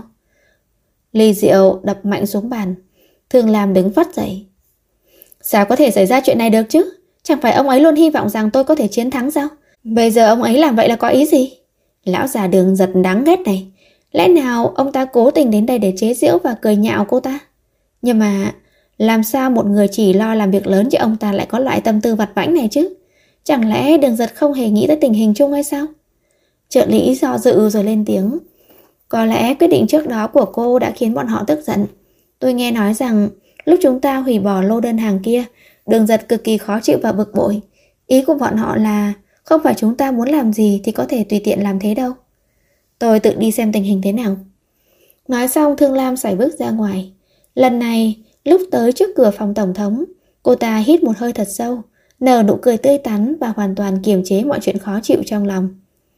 Ly rượu đập mạnh xuống bàn. Thương Lam đứng phắt dậy. Sao có thể xảy ra chuyện này được chứ? Chẳng phải ông ấy luôn hy vọng rằng tôi có thể chiến thắng sao? Bây giờ ông ấy làm vậy là có ý gì? Lão già Đường Giật đáng ghét này. Lẽ nào ông ta cố tình đến đây để chế giễu và cười nhạo cô ta? Nhưng mà làm sao một người chỉ lo làm việc lớn chứ ông ta lại có loại tâm tư vặt vãnh này chứ? Chẳng lẽ Đường Giật không hề nghĩ tới tình hình chung hay sao? Trợ lý do dự rồi lên tiếng. Có lẽ quyết định trước đó của cô đã khiến bọn họ tức giận. Tôi nghe nói rằng lúc chúng ta hủy bỏ lô đơn hàng kia, Đường Giật cực kỳ khó chịu và bực bội. Ý của bọn họ là không phải chúng ta muốn làm gì thì có thể tùy tiện làm thế đâu. Tôi tự đi xem tình hình thế nào. Nói xong Thương Lam sải bước ra ngoài. Lần này, lúc tới trước cửa phòng tổng thống, cô ta hít một hơi thật sâu, nở nụ cười tươi tắn và hoàn toàn kiềm chế mọi chuyện khó chịu trong lòng.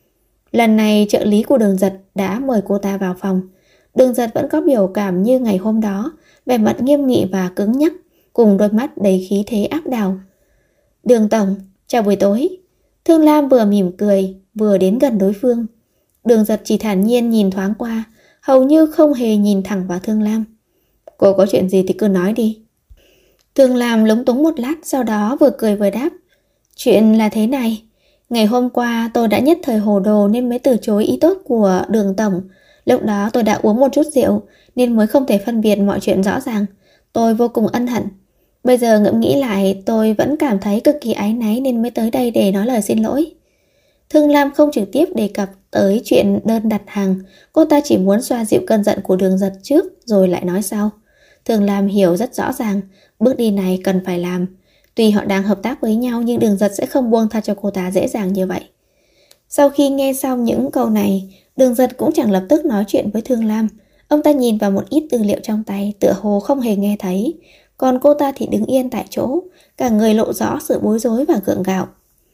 Lần này trợ lý của Đường Giật đã mời cô ta vào phòng. Đường Giật vẫn có biểu cảm như ngày hôm đó, vẻ mặt nghiêm nghị và cứng nhắc, cùng đôi mắt đầy khí thế áp đảo. Đường tổng, chào buổi tối. Thương Lam vừa mỉm cười, vừa đến gần đối phương. Đường Giật chỉ thản nhiên nhìn thoáng qua, hầu như không hề nhìn thẳng vào Thương Lam. Cô có chuyện gì thì cứ nói đi. Thương Lam lúng túng một lát, sau đó vừa cười vừa đáp. Chuyện là thế này. Ngày hôm qua tôi đã nhất thời hồ đồ nên mới từ chối ý tốt của Đường tổng. Lúc đó tôi đã uống một chút rượu nên mới không thể phân biệt mọi chuyện rõ ràng. Tôi vô cùng ân hận. Bây giờ ngẫm nghĩ lại, tôi vẫn cảm thấy cực kỳ áy náy nên mới tới đây để nói lời xin lỗi. Thương Lam không trực tiếp đề cập tới chuyện đơn đặt hàng. Cô ta chỉ muốn xoa dịu cơn giận của Đường Giật trước rồi lại nói sau. Thương Lam hiểu rất rõ ràng bước đi này cần phải làm. Tuy họ đang hợp tác với nhau nhưng Đường Giật sẽ không buông tha cho cô ta dễ dàng như vậy. Sau khi nghe xong những câu này, Đường Giật cũng chẳng lập tức nói chuyện với Thương Lam. Ông ta nhìn vào một ít tư liệu trong tay, tựa hồ không hề nghe thấy. Còn cô ta thì đứng yên tại chỗ, cả người lộ rõ sự bối rối và gượng gạo.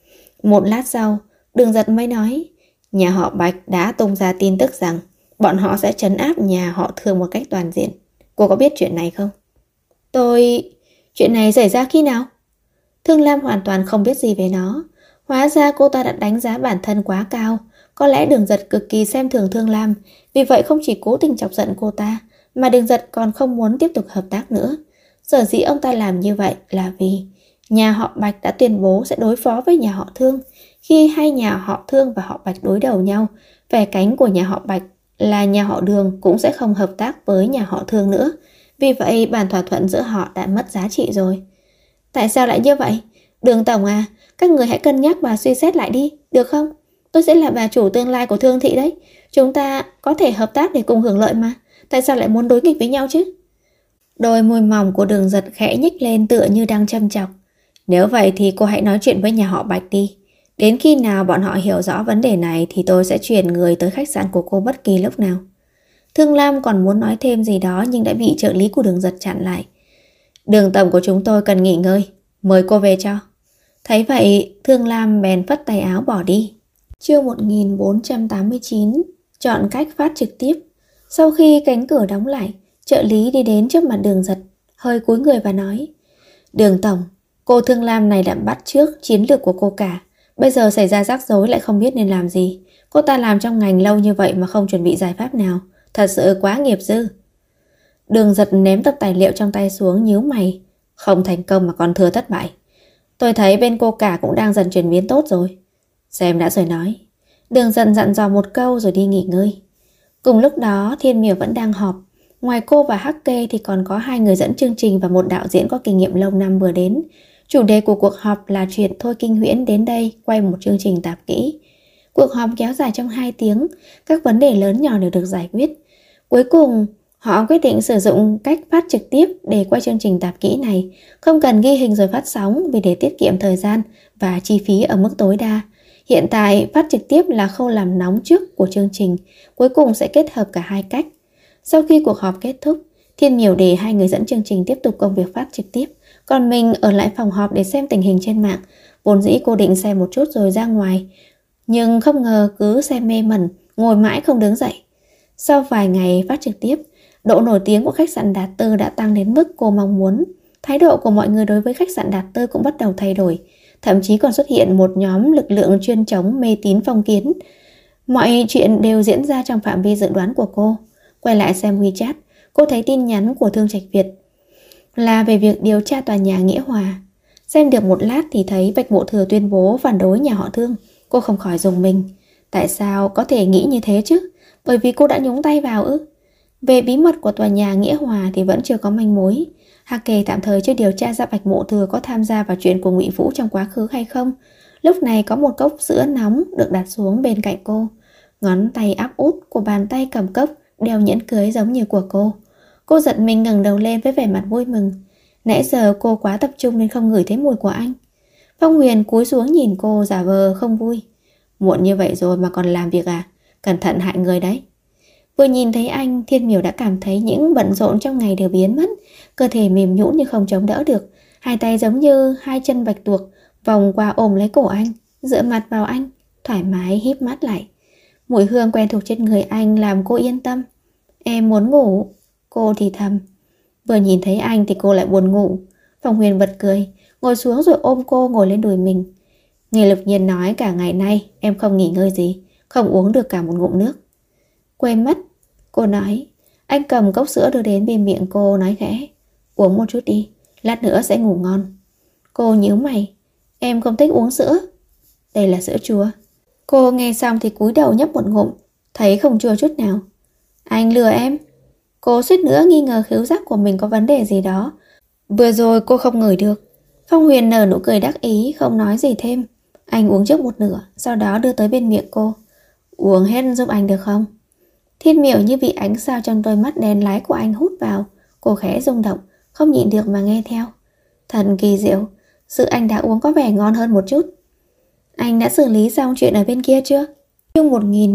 Một lát sau, Đường Giật mới nói, nhà họ Bạch đã tung ra tin tức rằng bọn họ sẽ trấn áp nhà họ Thương một cách toàn diện. Cô có biết chuyện này không? Chuyện này xảy ra khi nào? Thương Lam hoàn toàn không biết gì về nó. Hóa ra cô ta đã đánh giá bản thân quá cao. Có lẽ Đường Giật cực kỳ xem thường Thương Lam, vì vậy không chỉ cố tình chọc giận cô ta, mà Đường Giật còn không muốn tiếp tục hợp tác nữa. Sở dĩ ông ta làm như vậy là vì nhà họ Bạch đã tuyên bố sẽ đối phó với nhà họ Thương. Khi hai nhà họ Thương và họ Bạch đối đầu nhau, phe cánh của nhà họ Bạch là nhà họ Đường cũng sẽ không hợp tác với nhà họ Thương nữa. Vì vậy bản thỏa thuận giữa họ đã mất giá trị rồi. Tại sao lại như vậy? Đường tổng à, các người hãy cân nhắc và suy xét lại đi, được không? Tôi sẽ là bà chủ tương lai của Thương thị đấy. Chúng ta có thể hợp tác để cùng hưởng lợi mà. Tại sao lại muốn đối nghịch với nhau chứ? Đôi môi mỏng của Đường Giật khẽ nhích lên tựa như đang châm chọc. Nếu vậy thì cô hãy nói chuyện với nhà họ Bạch đi. Đến khi nào bọn họ hiểu rõ vấn đề này thì tôi sẽ chuyển người tới khách sạn của cô bất kỳ lúc nào. Thương Lam còn muốn nói thêm gì đó nhưng đã bị trợ lý của Đường Giật chặn lại. Đường tổng của chúng tôi cần nghỉ ngơi, mời cô về cho. Thấy vậy, Thương Lam bèn phất tay áo bỏ đi. Chương 1489, chọn cách phát trực tiếp. Sau khi cánh cửa đóng lại, trợ lý đi đến trước mặt Đường Giật, hơi cúi người và nói: Đường tổng, cô Thương Lam này đã bắt chước chiến lược của cô cả. Bây giờ xảy ra rắc rối lại không biết nên làm gì. Cô ta làm trong ngành lâu như vậy mà không chuẩn bị giải pháp nào, thật sự quá nghiệp dư. Đường Giật ném tập tài liệu trong tay xuống, nhíu mày. Không thành công mà còn thừa thất bại. Tôi thấy bên cô cả cũng đang dần chuyển biến tốt rồi. Xem đã rồi nói. Đường Giật dặn dò một câu rồi đi nghỉ ngơi. Cùng lúc đó Thiên Miểu vẫn đang họp. Ngoài cô và Hắc Kê thì còn có hai người dẫn chương trình và một đạo diễn có kinh nghiệm lâu năm vừa đến. Chủ đề của cuộc họp là chuyện Thôi Kinh Huyễn đến đây quay một chương trình tạp kỹ. Cuộc họp kéo dài trong 2 tiếng, các vấn đề lớn nhỏ đều được giải quyết. Cuối cùng, họ quyết định sử dụng cách phát trực tiếp để quay chương trình tạp kỹ này, không cần ghi hình rồi phát sóng vì để tiết kiệm thời gian và chi phí ở mức tối đa. Hiện tại, phát trực tiếp là khâu làm nóng trước của chương trình, cuối cùng sẽ kết hợp cả hai cách. Sau khi cuộc họp kết thúc, Thiên Miểu để hai người dẫn chương trình tiếp tục công việc phát trực tiếp, còn mình ở lại phòng họp để xem tình hình trên mạng. Vốn dĩ cô định xem một chút rồi ra ngoài, nhưng không ngờ cứ xem mê mẩn, ngồi mãi không đứng dậy. Sau vài ngày phát trực tiếp, độ nổi tiếng của khách sạn Đạt Tư đã tăng đến mức cô mong muốn. Thái độ của mọi người đối với khách sạn Đạt Tư cũng bắt đầu thay đổi. Thậm chí còn xuất hiện một nhóm lực lượng chuyên chống mê tín phong kiến. Mọi chuyện đều diễn ra trong phạm vi dự đoán của cô. Quay lại xem WeChat, cô thấy tin nhắn của Thương Trạch Việt là về việc điều tra tòa nhà Nghĩa Hòa. Xem được một lát thì thấy Bạch Mộ Thừa tuyên bố phản đối nhà họ Thương. Cô không khỏi rùng mình. Tại sao có thể nghĩ như thế chứ? Bởi vì cô đã nhúng tay vào ư? Về bí mật của tòa nhà Nghĩa Hòa thì vẫn chưa có manh mối. Hạc Kề tạm thời chưa điều tra ra Bạch Mộ Thừa có tham gia vào chuyện của Ngụy Vũ trong quá khứ hay không. Lúc này có một cốc sữa nóng được đặt xuống bên cạnh cô. Ngón tay áp út của bàn tay cầm cốc đeo nhẫn cưới giống như của cô. Cô giận mình ngẩng đầu lên với vẻ mặt vui mừng. Nãy giờ cô quá tập trung nên không ngửi thấy mùi của anh. Phong Huyền cúi xuống nhìn cô giả vờ không vui. Muộn như vậy rồi mà còn làm việc à? Cẩn thận hại người đấy. Vừa nhìn thấy anh, Thiên Miểu đã cảm thấy những bận rộn trong ngày đều biến mất. Cơ thể mềm nhũn như không chống đỡ được. Hai tay giống như hai chân bạch tuộc vòng qua ôm lấy cổ anh, dựa mặt vào anh, thoải mái híp mắt lại. Mùi hương quen thuộc trên người anh làm cô yên tâm. Em muốn ngủ, cô thì thầm. Vừa nhìn thấy anh thì cô lại buồn ngủ. Phong Huyền bật cười, ngồi xuống rồi ôm cô ngồi lên đùi mình. Nghe Lục Nhiên nói cả ngày nay em không nghỉ ngơi gì, không uống được cả một ngụm nước. Quên mất, cô nói. Anh cầm cốc sữa đưa đến bên miệng cô, nói khẽ. Uống một chút đi, lát nữa sẽ ngủ ngon. Cô nhíu mày. Em không thích uống sữa. Đây là sữa chua. Cô nghe xong thì cúi đầu nhấp một ngụm, thấy không chua chút nào. Anh lừa em. Cô suýt nữa nghi ngờ khứu giác của mình có vấn đề gì đó. Vừa rồi cô không ngửi được. Phong Huyền nở nụ cười đắc ý, không nói gì thêm. Anh uống trước một nửa, sau đó đưa tới bên miệng cô. Uống hết giúp anh được không? Thiên Miểu như bị ánh sao trong đôi mắt đen láy của anh hút vào. Cô khẽ rung động, không nhịn được mà nghe theo. Thật kỳ diệu, sự anh đã uống có vẻ ngon hơn một chút. Anh đã xử lý xong chuyện ở bên kia chưa? Chương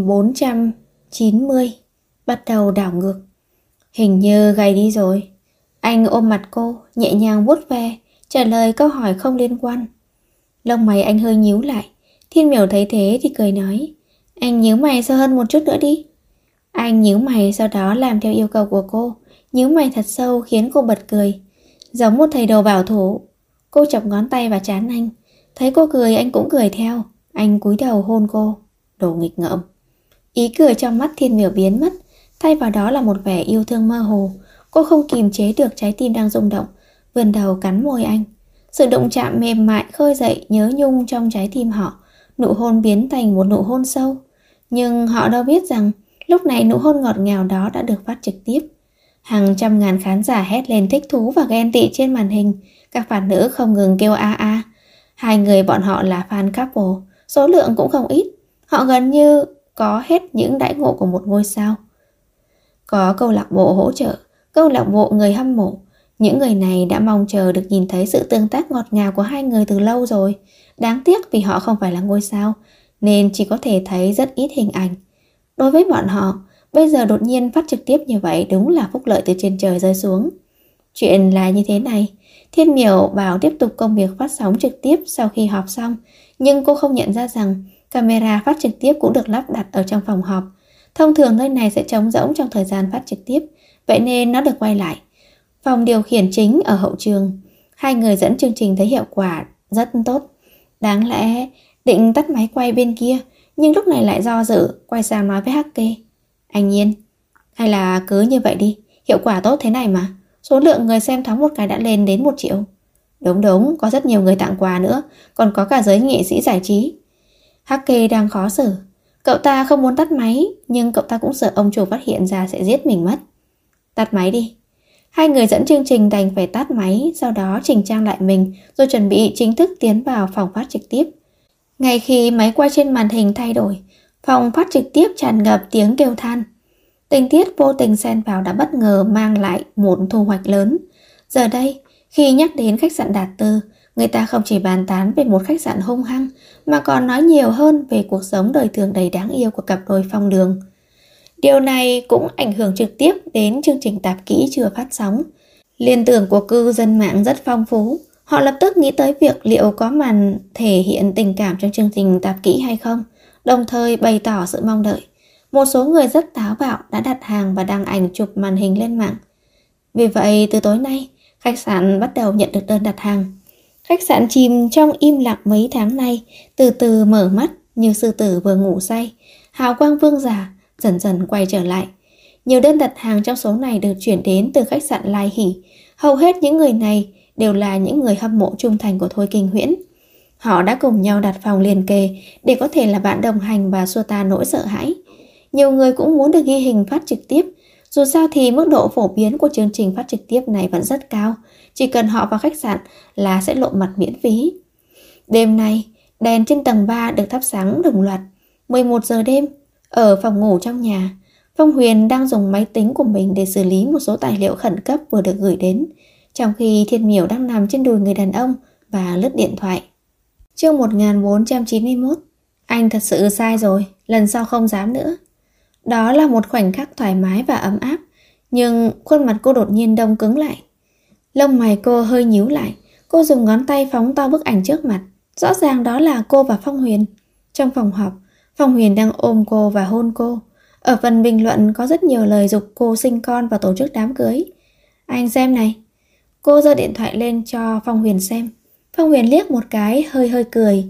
1490 bắt đầu đảo ngược. Hình như gầy đi rồi. Anh ôm mặt cô, nhẹ nhàng vuốt ve, trả lời câu hỏi không liên quan. Lông mày anh hơi nhíu lại. Thiên Miểu thấy thế thì cười nói. Anh nhíu mày sâu hơn một chút nữa đi. Anh nhíu mày, sau đó làm theo yêu cầu của cô. Nhíu mày thật sâu khiến cô bật cười, giống một thầy đồ bảo thủ. Cô chọc ngón tay vào trán anh. Thấy cô cười anh cũng cười theo. Anh cúi đầu hôn cô. Đồ nghịch ngợm. Ý cười trong mắt Thiên Miểu biến mất, thay vào đó là một vẻ yêu thương mơ hồ. Cô không kìm chế được trái tim đang rung động, vươn đầu cắn môi anh. Sự động chạm mềm mại khơi dậy nhớ nhung trong trái tim họ. Nụ hôn biến thành một nụ hôn sâu. Nhưng họ đâu biết rằng lúc này nụ hôn ngọt ngào đó đã được phát trực tiếp. Hàng trăm ngàn khán giả hét lên thích thú và ghen tị trên màn hình. Các phản nữ không ngừng kêu a a. Hai người bọn họ là fan couple, số lượng cũng không ít. Họ gần như có hết những đãi ngộ của một ngôi sao. Có câu lạc bộ hỗ trợ, câu lạc bộ người hâm mộ. Những người này đã mong chờ được nhìn thấy sự tương tác ngọt ngào của hai người từ lâu rồi. Đáng tiếc vì họ không phải là ngôi sao, nên chỉ có thể thấy rất ít hình ảnh. Đối với bọn họ, bây giờ đột nhiên phát trực tiếp như vậy đúng là phúc lợi từ trên trời rơi xuống. Chuyện là như thế này. Thiên Miểu bảo tiếp tục công việc phát sóng trực tiếp sau khi họp xong, nhưng cô không nhận ra rằng camera phát trực tiếp cũng được lắp đặt ở trong phòng họp. Thông thường nơi này sẽ trống rỗng trong thời gian phát trực tiếp, vậy nên nó được quay lại. Phòng điều khiển chính ở hậu trường. Hai người dẫn chương trình thấy hiệu quả rất tốt. Đáng lẽ định tắt máy quay bên kia, nhưng lúc này lại do dự, quay sang nói với Hắc Kê. Anh Nhiên, hay là cứ như vậy đi, hiệu quả tốt thế này mà. Số lượng người xem thoáng một cái đã lên đến 1 triệu. Đúng, có rất nhiều người tặng quà nữa, còn có cả giới nghệ sĩ giải trí. Hắc Kê đang khó xử. Cậu ta không muốn tắt máy, nhưng cậu ta cũng sợ ông chủ phát hiện ra sẽ giết mình mất. Tắt máy đi. Hai người dẫn chương trình đành phải tắt máy, sau đó chỉnh trang lại mình, rồi chuẩn bị chính thức tiến vào phòng phát trực tiếp. Ngay khi máy quay trên màn hình thay đổi, phòng phát trực tiếp tràn ngập tiếng kêu than. Tình tiết vô tình xen vào đã bất ngờ mang lại một thu hoạch lớn. Giờ đây, khi nhắc đến khách sạn Đạt Tư, người ta không chỉ bàn tán về một khách sạn hung hăng, mà còn nói nhiều hơn về cuộc sống đời thường đầy đáng yêu của cặp đôi Phong Đường. Điều này cũng ảnh hưởng trực tiếp đến chương trình tạp kỹ chưa phát sóng. Liên tưởng của cư dân mạng rất phong phú. Họ lập tức nghĩ tới việc liệu có màn thể hiện tình cảm trong chương trình tạp kỹ hay không, đồng thời bày tỏ sự mong đợi. Một số người rất táo bạo đã đặt hàng và đăng ảnh chụp màn hình lên mạng. Vì vậy, từ tối nay, khách sạn bắt đầu nhận được đơn đặt hàng. Khách sạn chìm trong im lặng mấy tháng nay, từ từ mở mắt như sư tử vừa ngủ say. Hào quang vương giả dần dần quay trở lại. Nhiều đơn đặt hàng trong số này được chuyển đến từ khách sạn Lai Hỷ. Hầu hết những người này đều là những người hâm mộ trung thành của Thôi Kinh Huyễn. Họ đã cùng nhau đặt phòng liền kề để có thể là bạn đồng hành và xua tan nỗi sợ hãi. Nhiều người cũng muốn được ghi hình phát trực tiếp. Dù sao thì mức độ phổ biến của chương trình phát trực tiếp này vẫn rất cao. Chỉ cần họ vào khách sạn là sẽ lộ mặt miễn phí. Đêm nay, đèn trên tầng 3 được thắp sáng đồng loạt. 11 giờ đêm, ở phòng ngủ trong nhà, Phong Huyền đang dùng máy tính của mình để xử lý một số tài liệu khẩn cấp vừa được gửi đến, trong khi Thiên Miểu đang nằm trên đùi người đàn ông và lướt điện thoại. Chương 1491. Anh thật sự sai rồi, lần sau không dám nữa. Đó là một khoảnh khắc thoải mái và ấm áp, nhưng khuôn mặt cô đột nhiên đông cứng lại. Lông mày cô hơi nhíu lại, cô dùng ngón tay phóng to bức ảnh trước mặt. Rõ ràng đó là cô và Phong Huyền. Trong phòng họp, Phong Huyền đang ôm cô và hôn cô. Ở phần bình luận có rất nhiều lời giục cô sinh con và tổ chức đám cưới. Anh xem này. Cô giơ điện thoại lên cho Phong Huyền xem. Phong Huyền liếc một cái, hơi cười.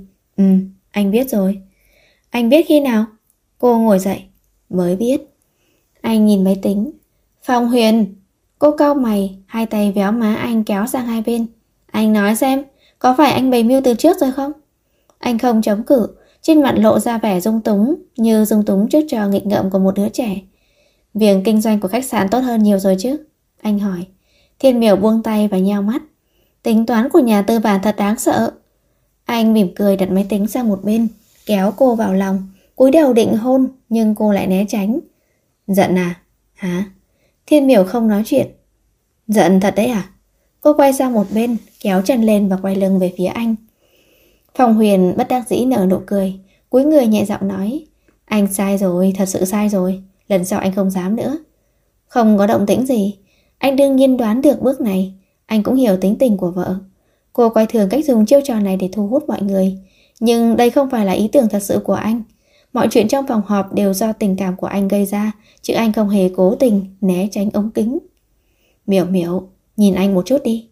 Anh biết rồi. Anh biết khi nào? Cô ngồi dậy. Mới biết. Anh nhìn máy tính. Phong Huyền. Cô cau mày, hai tay véo má anh kéo sang hai bên. Anh nói xem, có phải anh bày mưu từ trước rồi không? Anh không chống cự, trên mặt lộ ra vẻ dung túng, như dung túng trước trò nghịch ngợm của một đứa trẻ. Việc kinh doanh của khách sạn tốt hơn nhiều rồi chứ? Anh hỏi. Thiên Miểu buông tay và nheo mắt. Tính toán của nhà tư bản thật đáng sợ. Anh mỉm cười đặt máy tính sang một bên, kéo cô vào lòng, cúi đầu định hôn, nhưng cô lại né tránh. Giận à? Hả? Thiên Miểu không nói chuyện. Giận thật đấy à? Cô quay sang một bên, kéo chân lên và quay lưng về phía anh. Phong Huyền bất đắc dĩ nở nụ cười, cúi người nhẹ giọng nói. Anh sai rồi, thật sự sai rồi. Lần sau anh không dám nữa. Không có động tĩnh gì. Anh đương nhiên đoán được bước này. Anh cũng hiểu tính tình của vợ. Cô coi thường cách dùng chiêu trò này để thu hút mọi người. Nhưng đây không phải là ý tưởng thật sự của anh. Mọi chuyện trong phòng họp đều do tình cảm của anh gây ra, chứ anh không hề cố tình né tránh ống kính. Miểu Miểu, nhìn anh một chút đi.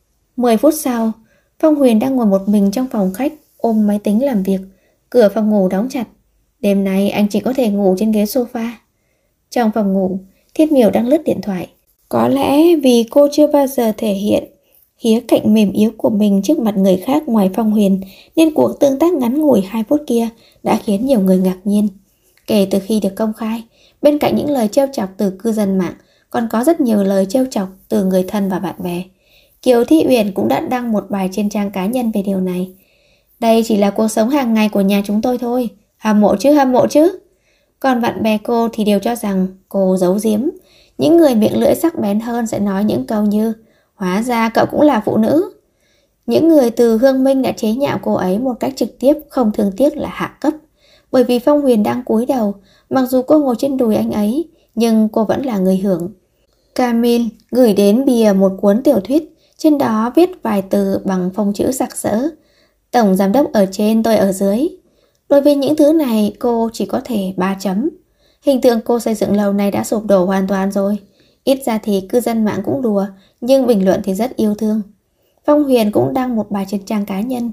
10 phút sau, Phong Huyền đang ngồi một mình trong phòng khách, ôm máy tính làm việc. Cửa phòng ngủ đóng chặt. Đêm nay anh chỉ có thể ngủ trên ghế sofa. Trong phòng ngủ, Thiết Miểu đang lướt điện thoại. Có lẽ vì cô chưa bao giờ thể hiện khía cạnh mềm yếu của mình trước mặt người khác ngoài Phong Huyền, nên cuộc tương tác ngắn ngủi 2 phút kia đã khiến nhiều người ngạc nhiên. Kể từ khi được công khai, bên cạnh những lời trêu chọc từ cư dân mạng, còn có rất nhiều lời trêu chọc từ người thân và bạn bè. Kiều Thi Uyển cũng đã đăng một bài trên trang cá nhân về điều này. Đây chỉ là cuộc sống hàng ngày của nhà chúng tôi thôi. Hâm mộ chứ. Còn bạn bè cô thì đều cho rằng cô giấu giếm. Những người miệng lưỡi sắc bén hơn sẽ nói những câu như hóa ra cậu cũng là phụ nữ. Những người từ Hương Minh đã chế nhạo cô ấy một cách trực tiếp, không thương tiếc là hạ cấp. Bởi vì Phong Huyền đang cúi đầu, mặc dù cô ngồi trên đùi anh ấy, nhưng cô vẫn là người hưởng. Camille gửi đến bìa một cuốn tiểu thuyết, trên đó viết vài từ bằng phông chữ sặc sỡ. Tổng giám đốc ở trên, tôi ở dưới. Đối với những thứ này cô chỉ có thể 3 chấm. Hình tượng cô xây dựng lâu nay đã sụp đổ hoàn toàn rồi. Ít ra thì cư dân mạng cũng đùa, nhưng bình luận thì rất yêu thương. Phong Huyền cũng đăng một bài trên trang cá nhân.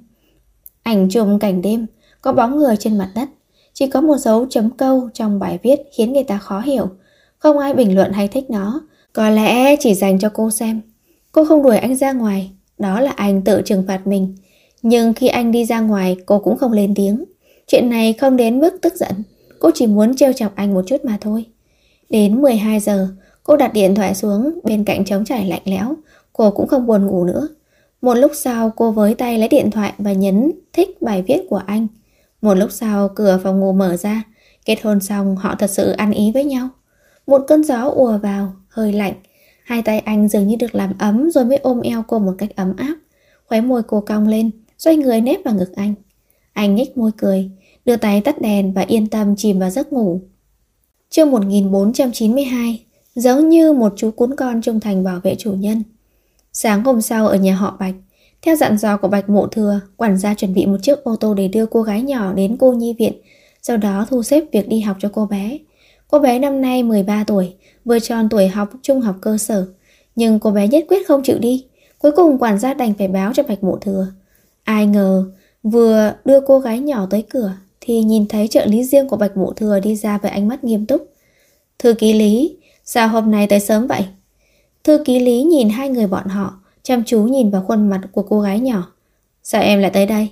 Ảnh chụp cảnh đêm, có bóng người trên mặt đất. Chỉ có một dấu chấm câu trong bài viết khiến người ta khó hiểu. Không ai bình luận hay thích nó. Có lẽ chỉ dành cho cô xem. Cô không đuổi anh ra ngoài, đó là anh tự trừng phạt mình. Nhưng khi anh đi ra ngoài, cô cũng không lên tiếng. Chuyện này không đến mức tức giận. Cô chỉ muốn trêu chọc anh một chút mà thôi. Đến 12 giờ, cô đặt điện thoại xuống, bên cạnh trống trải lạnh lẽo. Cô cũng không buồn ngủ nữa. Một lúc sau cô với tay lấy điện thoại và nhấn thích bài viết của anh. Một lúc sau cửa phòng ngủ mở ra. Kết hôn xong họ thật sự ăn ý với nhau. Một cơn gió ùa vào, hơi lạnh. Hai tay anh dường như được làm ấm rồi mới ôm eo cô một cách ấm áp. Khóe môi cô cong lên, xoay người nép vào ngực anh. Anh nhếch môi cười, đưa tay tắt đèn và yên tâm chìm vào giấc ngủ. Chương 1492. Giống như một chú cún con trung thành bảo vệ chủ nhân. Sáng hôm sau ở nhà họ Bạch, theo dặn dò của Bạch Mộ Thừa, quản gia chuẩn bị một chiếc ô tô để đưa cô gái nhỏ đến cô nhi viện, sau đó thu xếp việc đi học cho cô bé. Cô bé năm nay 13 tuổi, vừa tròn tuổi học trung học cơ sở, nhưng cô bé nhất quyết không chịu đi. Cuối cùng quản gia đành phải báo cho Bạch Mộ Thừa. Ai ngờ vừa đưa cô gái nhỏ tới cửa thì nhìn thấy trợ lý riêng của Bạch Mộ Thừa đi ra với ánh mắt nghiêm túc. Thư ký Lý, sao hôm nay tới sớm vậy? Thư ký Lý nhìn hai người bọn họ, chăm chú nhìn vào khuôn mặt của cô gái nhỏ. Sao em lại tới đây?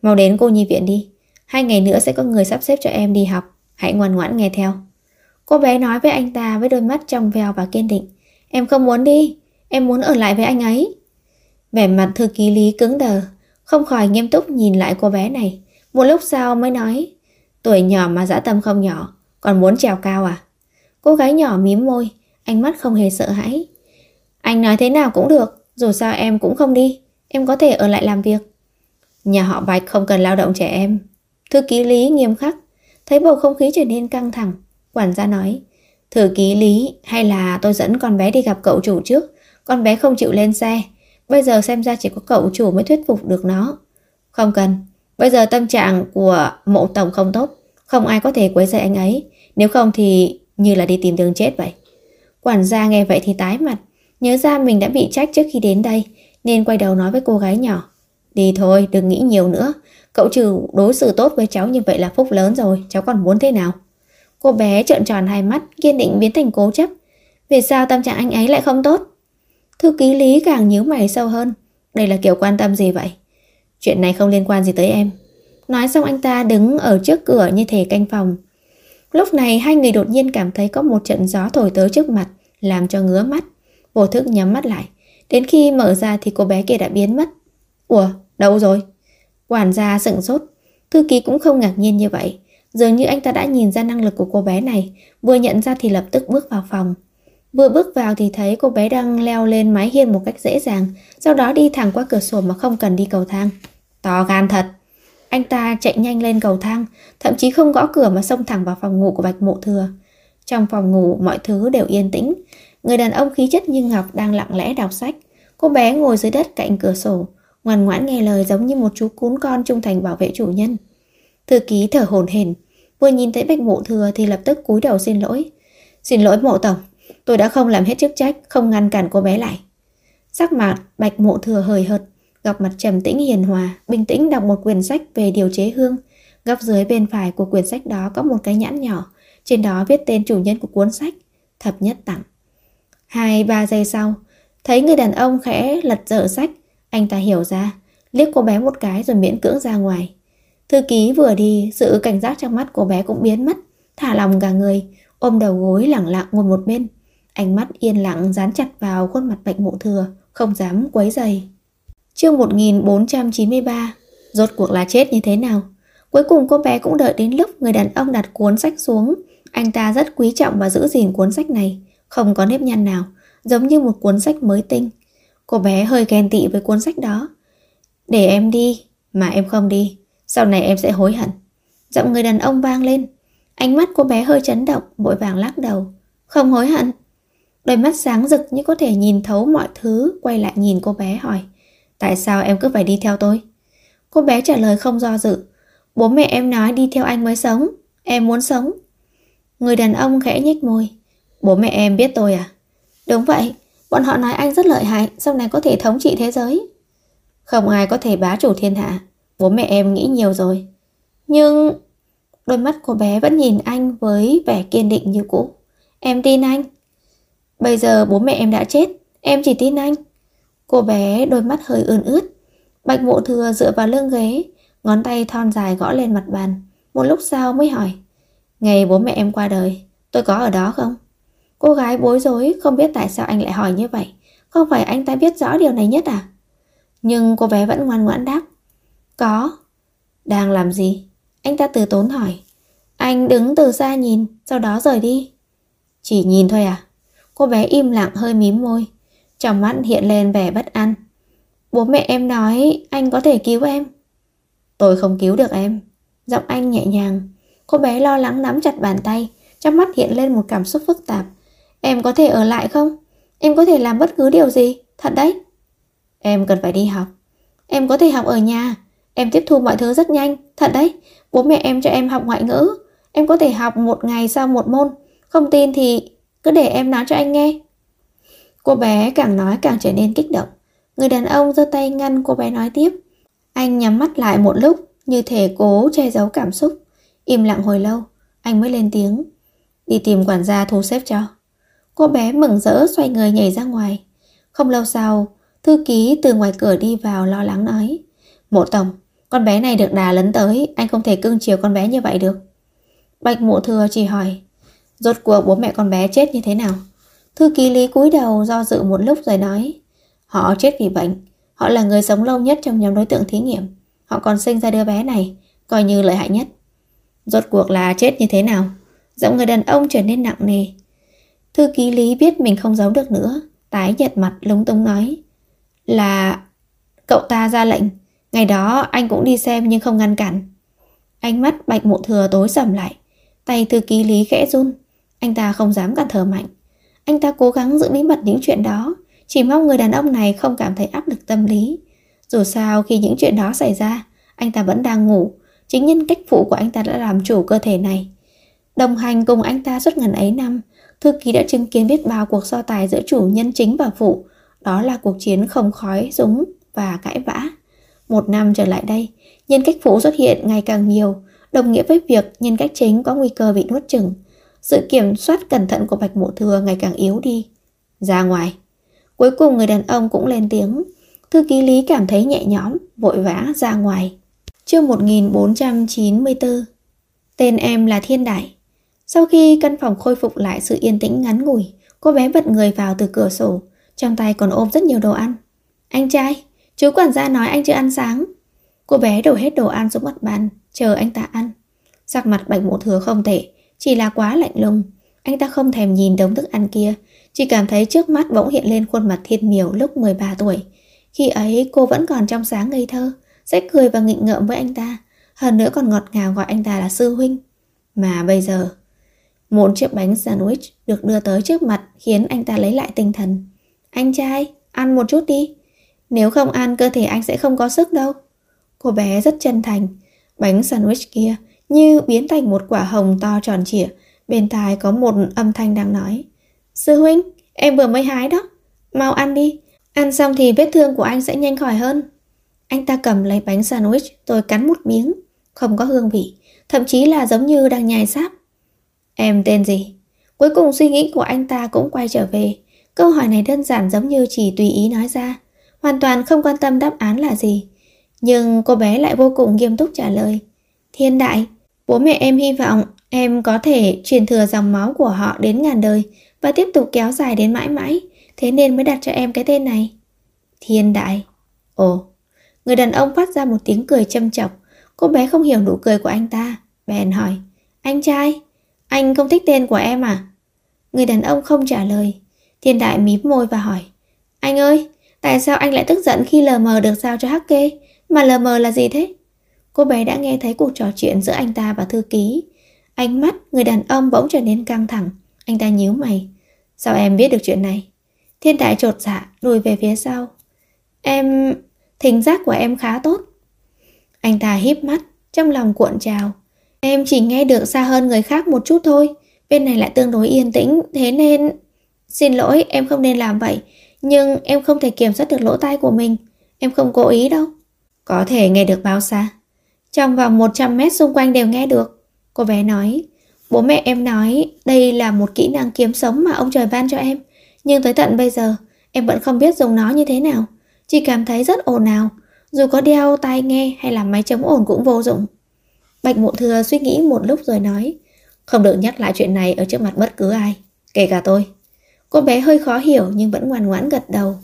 Mau đến cô nhi viện đi. 2 ngày nữa sẽ có người sắp xếp cho em đi học. Hãy ngoan ngoãn nghe theo. Cô bé nói với anh ta với đôi mắt trong veo và kiên định. Em không muốn đi. Em muốn ở lại với anh ấy. Vẻ mặt thư ký Lý cứng đờ, không khỏi nghiêm túc nhìn lại cô bé này. Một lúc sau mới nói. Tuổi nhỏ mà dã tâm không nhỏ. Còn muốn trèo cao à? Cô gái nhỏ mím môi, ánh mắt không hề sợ hãi. Anh nói thế nào cũng được. Dù sao em cũng không đi. Em có thể ở lại làm việc. Nhà họ Bạch không cần lao động trẻ em. Thư ký Lý nghiêm khắc. Thấy bầu không khí trở nên căng thẳng, quản gia nói. Thư ký Lý, hay là tôi dẫn con bé đi gặp cậu chủ trước. Con bé không chịu lên xe. Bây giờ xem ra chỉ có cậu chủ mới thuyết phục được nó. Không cần. Bây giờ tâm trạng của Mộ tổng không tốt. Không ai có thể quấy rầy anh ấy. Nếu không thì như là đi tìm đường chết vậy. Quản gia nghe vậy thì tái mặt. Nhớ ra mình đã bị trách trước khi đến đây, nên quay đầu nói với cô gái nhỏ. Đi thôi, đừng nghĩ nhiều nữa. Cậu chủ đối xử tốt với cháu như vậy là phúc lớn rồi. Cháu còn muốn thế nào? Cô bé trợn tròn hai mắt, kiên định biến thành cố chấp. Vì sao tâm trạng anh ấy lại không tốt? Thư ký Lý càng nhíu mày sâu hơn. Đây là kiểu quan tâm gì vậy? Chuyện này không liên quan gì tới em. Nói xong anh ta đứng ở trước cửa như thể canh phòng. Lúc này hai người đột nhiên cảm thấy có một trận gió thổi tới trước mặt, làm cho ngứa mắt. Vô thức nhắm mắt lại. Đến khi mở ra thì cô bé kia đã biến mất. Ủa, đâu rồi? Quản gia sững sốt. Thư ký cũng không ngạc nhiên như vậy. Dường như anh ta đã nhìn ra năng lực của cô bé này. Vừa nhận ra thì lập tức bước vào phòng. Vừa bước vào thì thấy cô bé đang leo lên mái hiên một cách dễ dàng, sau đó đi thẳng qua cửa sổ mà không cần đi cầu thang. To gan thật. Anh ta chạy nhanh lên cầu thang, thậm chí không gõ cửa mà xông thẳng vào phòng ngủ của Bạch Mộ Thừa. Trong phòng ngủ mọi thứ đều yên tĩnh. Người đàn ông khí chất như ngọc đang lặng lẽ đọc sách. Cô bé ngồi dưới đất cạnh cửa sổ, ngoan ngoãn nghe lời giống như một chú cún con trung thành bảo vệ chủ nhân. Thư ký thở hổn hển, vừa nhìn thấy Bạch Mộ Thừa thì lập tức cúi đầu xin lỗi. Xin lỗi Mộ tổng, tôi đã không làm hết chức trách, không ngăn cản cô bé lại. Sắc mặt Bạch Mộ Thừa hời hợt, góc mặt trầm tĩnh hiền hòa, bình tĩnh đọc một quyển sách về điều chế hương. Góc dưới bên phải của quyển sách đó có một cái nhãn nhỏ, trên đó viết tên chủ nhân của cuốn sách, Thập Nhất Tặng. 2-3 giây sau, thấy người đàn ông khẽ lật dở sách, anh ta hiểu ra, liếc cô bé một cái rồi miễn cưỡng ra ngoài. Thư ký vừa đi, sự cảnh giác trong mắt cô bé cũng biến mất, thả lòng cả người, ôm đầu gối lẳng lặng ngồi một bên, ánh mắt yên lặng dán chặt vào khuôn mặt Bạch Mộ Thừa, không dám quấy rầy. Chương 1493, rốt cuộc là chết như thế nào? Cuối cùng cô bé cũng đợi đến lúc người đàn ông đặt cuốn sách xuống. Anh ta rất quý trọng và giữ gìn cuốn sách này, không có nếp nhăn nào, giống như một cuốn sách mới tinh. Cô bé hơi ghen tị với cuốn sách đó. Để em đi, mà em không đi, sau này em sẽ hối hận. Giọng người đàn ông vang lên. Ánh mắt cô bé hơi chấn động, vội vàng lắc đầu. Không hối hận. Đôi mắt sáng rực như có thể nhìn thấu mọi thứ, quay lại nhìn cô bé hỏi. Tại sao em cứ phải đi theo tôi? Cô bé trả lời không do dự. Bố mẹ em nói đi theo anh mới sống. Em muốn sống. Người đàn ông khẽ nhếch môi. Bố mẹ em biết tôi à? Đúng vậy. Bọn họ nói anh rất lợi hại, sau này có thể thống trị thế giới. Không ai có thể bá chủ thiên hạ. Bố mẹ em nghĩ nhiều rồi. Nhưng... Đôi mắt cô bé vẫn nhìn anh với vẻ kiên định như cũ. Em tin anh. Bây giờ bố mẹ em đã chết, em chỉ tin anh. Cô bé đôi mắt hơi ươn ướt. Bạch Mộ Thừa dựa vào lưng ghế, ngón tay thon dài gõ lên mặt bàn. Một lúc sau mới hỏi. Ngày bố mẹ em qua đời, tôi có ở đó không? Cô gái bối rối, không biết tại sao anh lại hỏi như vậy. Không phải anh ta biết rõ điều này nhất à? Nhưng cô bé vẫn ngoan ngoãn đáp. Có. Đang làm gì? Anh ta từ tốn hỏi. Anh đứng từ xa nhìn, sau đó rời đi. Chỉ nhìn thôi à? Cô bé im lặng hơi mím môi, trong mắt hiện lên vẻ bất an. Bố mẹ em nói anh có thể cứu em. Tôi không cứu được em. Giọng anh nhẹ nhàng. Cô bé lo lắng nắm chặt bàn tay, trong mắt hiện lên một cảm xúc phức tạp. Em có thể ở lại không? Em có thể làm bất cứ điều gì, thật đấy. Em cần phải đi học. Em có thể học ở nhà. Em tiếp thu mọi thứ rất nhanh, thật đấy. Bố mẹ em cho em học ngoại ngữ. Em có thể học một ngày sau một môn. Không tin thì cứ để em nói cho anh nghe. Cô bé càng nói càng trở nên kích động. Người đàn ông giơ tay ngăn cô bé nói tiếp. Anh nhắm mắt lại một lúc, như thể cố che giấu cảm xúc. Im lặng hồi lâu, anh mới lên tiếng. Đi tìm quản gia thu xếp cho. Cô bé mừng rỡ xoay người nhảy ra ngoài. Không lâu sau, thư ký từ ngoài cửa đi vào lo lắng nói. Mộ tổng, Con bé này được đà lấn tới, anh không thể cưng chiều con bé như vậy được. Bạch Mộ Thừa chỉ hỏi, rốt cuộc bố mẹ con bé chết như thế nào? Thư ký Lý cúi đầu do dự một lúc rồi nói, họ chết vì bệnh. Họ là người sống lâu nhất trong nhóm đối tượng thí nghiệm. Họ còn sinh ra đứa bé này, coi như lợi hại nhất. Rốt cuộc là chết như thế nào? Giọng người đàn ông trở nên nặng nề. Thư ký Lý biết mình không giấu được nữa, tái nhợt mặt lúng túng nói, là cậu ta ra lệnh. Ngày đó anh cũng đi xem nhưng không ngăn cản. Ánh mắt Bạch Mộ Thừa tối sầm lại. Tay thư ký Lý khẽ run. Anh ta không dám cản thở mạnh. Anh ta cố gắng giữ bí mật những chuyện đó, chỉ mong người đàn ông này không cảm thấy áp lực tâm lý. Dù sao khi những chuyện đó xảy ra, anh ta vẫn đang ngủ. Chính nhân cách phụ của anh ta đã làm chủ cơ thể này. Đồng hành cùng anh ta suốt ngần ấy năm, thư ký đã chứng kiến biết bao cuộc so tài giữa chủ nhân chính và phụ. Đó là cuộc chiến không khói, súng và cãi vã. 1 năm trở lại đây, nhân cách phụ xuất hiện ngày càng nhiều, đồng nghĩa với việc nhân cách chính có nguy cơ bị nuốt chửng. Sự kiểm soát cẩn thận của Bạch Mộ Thừa ngày càng yếu đi. Ra ngoài. Cuối cùng người đàn ông cũng lên tiếng. Thư ký Lý cảm thấy nhẹ nhõm, vội vã ra ngoài. Chương 1494. Tên em là Thiên Đại. Sau khi căn phòng khôi phục lại sự yên tĩnh ngắn ngủi, cô bé bật người vào từ cửa sổ, trong tay còn ôm rất nhiều đồ ăn. Anh trai, chú quản gia nói anh chưa ăn sáng. Cô bé đổ hết đồ ăn xuống mặt bàn, chờ anh ta ăn. Sắc mặt Bạch Mộ Thừa không tệ, chỉ là quá lạnh lùng. Anh ta không thèm nhìn đống thức ăn kia, chỉ cảm thấy trước mắt bỗng hiện lên khuôn mặt Thiên Miểu lúc 13 tuổi. Khi ấy cô vẫn còn trong sáng ngây thơ, sẽ cười và nghịch ngợm với anh ta, hơn nữa còn ngọt ngào gọi anh ta là sư huynh. Mà bây giờ, một chiếc bánh sandwich được đưa tới trước mặt khiến anh ta lấy lại tinh thần. Anh trai, ăn một chút đi. Nếu không ăn cơ thể anh sẽ không có sức đâu. Cô bé rất chân thành. Bánh sandwich kia như biến thành một quả hồng to tròn trịa. Bên tai có một âm thanh đang nói, sư huynh, em vừa mới hái đó. Mau ăn đi. Ăn xong thì vết thương của anh sẽ nhanh khỏi hơn. Anh ta cầm lấy bánh sandwich rồi cắn một miếng. Không có hương vị, thậm chí là giống như đang nhai sáp. Em tên gì? Cuối cùng suy nghĩ của anh ta cũng quay trở về. Câu hỏi này đơn giản giống như chỉ tùy ý nói ra, hoàn toàn không quan tâm đáp án là gì. Nhưng cô bé lại vô cùng nghiêm túc trả lời. Thiên Đại, bố mẹ em hy vọng em có thể truyền thừa dòng máu của họ đến ngàn đời và tiếp tục kéo dài đến mãi mãi, thế nên mới đặt cho em cái tên này. Thiên Đại. Ồ. Người đàn ông phát ra một tiếng cười châm chọc. Cô bé không hiểu nụ cười của anh ta, bèn hỏi, anh trai, anh không thích tên của em à? Người đàn ông không trả lời. Thiên Đại mím môi và hỏi, anh ơi, tại sao anh lại tức giận khi LM được giao cho Hắc Kê? Mà LM là gì thế? Cô bé đã nghe thấy cuộc trò chuyện giữa anh ta và thư ký. Ánh mắt người đàn ông bỗng trở nên căng thẳng. Anh ta nhíu mày. Sao em biết được chuyện này? Thiên Đại chột dạ lùi về phía sau. Thính giác của em khá tốt. Anh ta híp mắt, trong lòng cuộn trào. Em chỉ nghe được xa hơn người khác một chút thôi. Bên này lại tương đối yên tĩnh, thế nên... Xin lỗi, em không nên làm vậy. Nhưng em không thể kiểm soát được lỗ tai của mình. Em không cố ý đâu. Có thể nghe được bao xa? Trong vòng 100 mét xung quanh đều nghe được. Cô bé nói. Bố mẹ em nói đây là một kỹ năng kiếm sống mà ông trời ban cho em. Nhưng tới tận bây giờ, em vẫn không biết dùng nó như thế nào. Chỉ cảm thấy rất ồn ào. Dù có đeo tai nghe hay là máy chống ồn cũng vô dụng. Bạch Mộ Thừa suy nghĩ một lúc rồi nói, không được nhắc lại chuyện này ở trước mặt bất cứ ai, kể cả tôi. Cô bé hơi khó hiểu nhưng vẫn ngoan ngoãn gật đầu.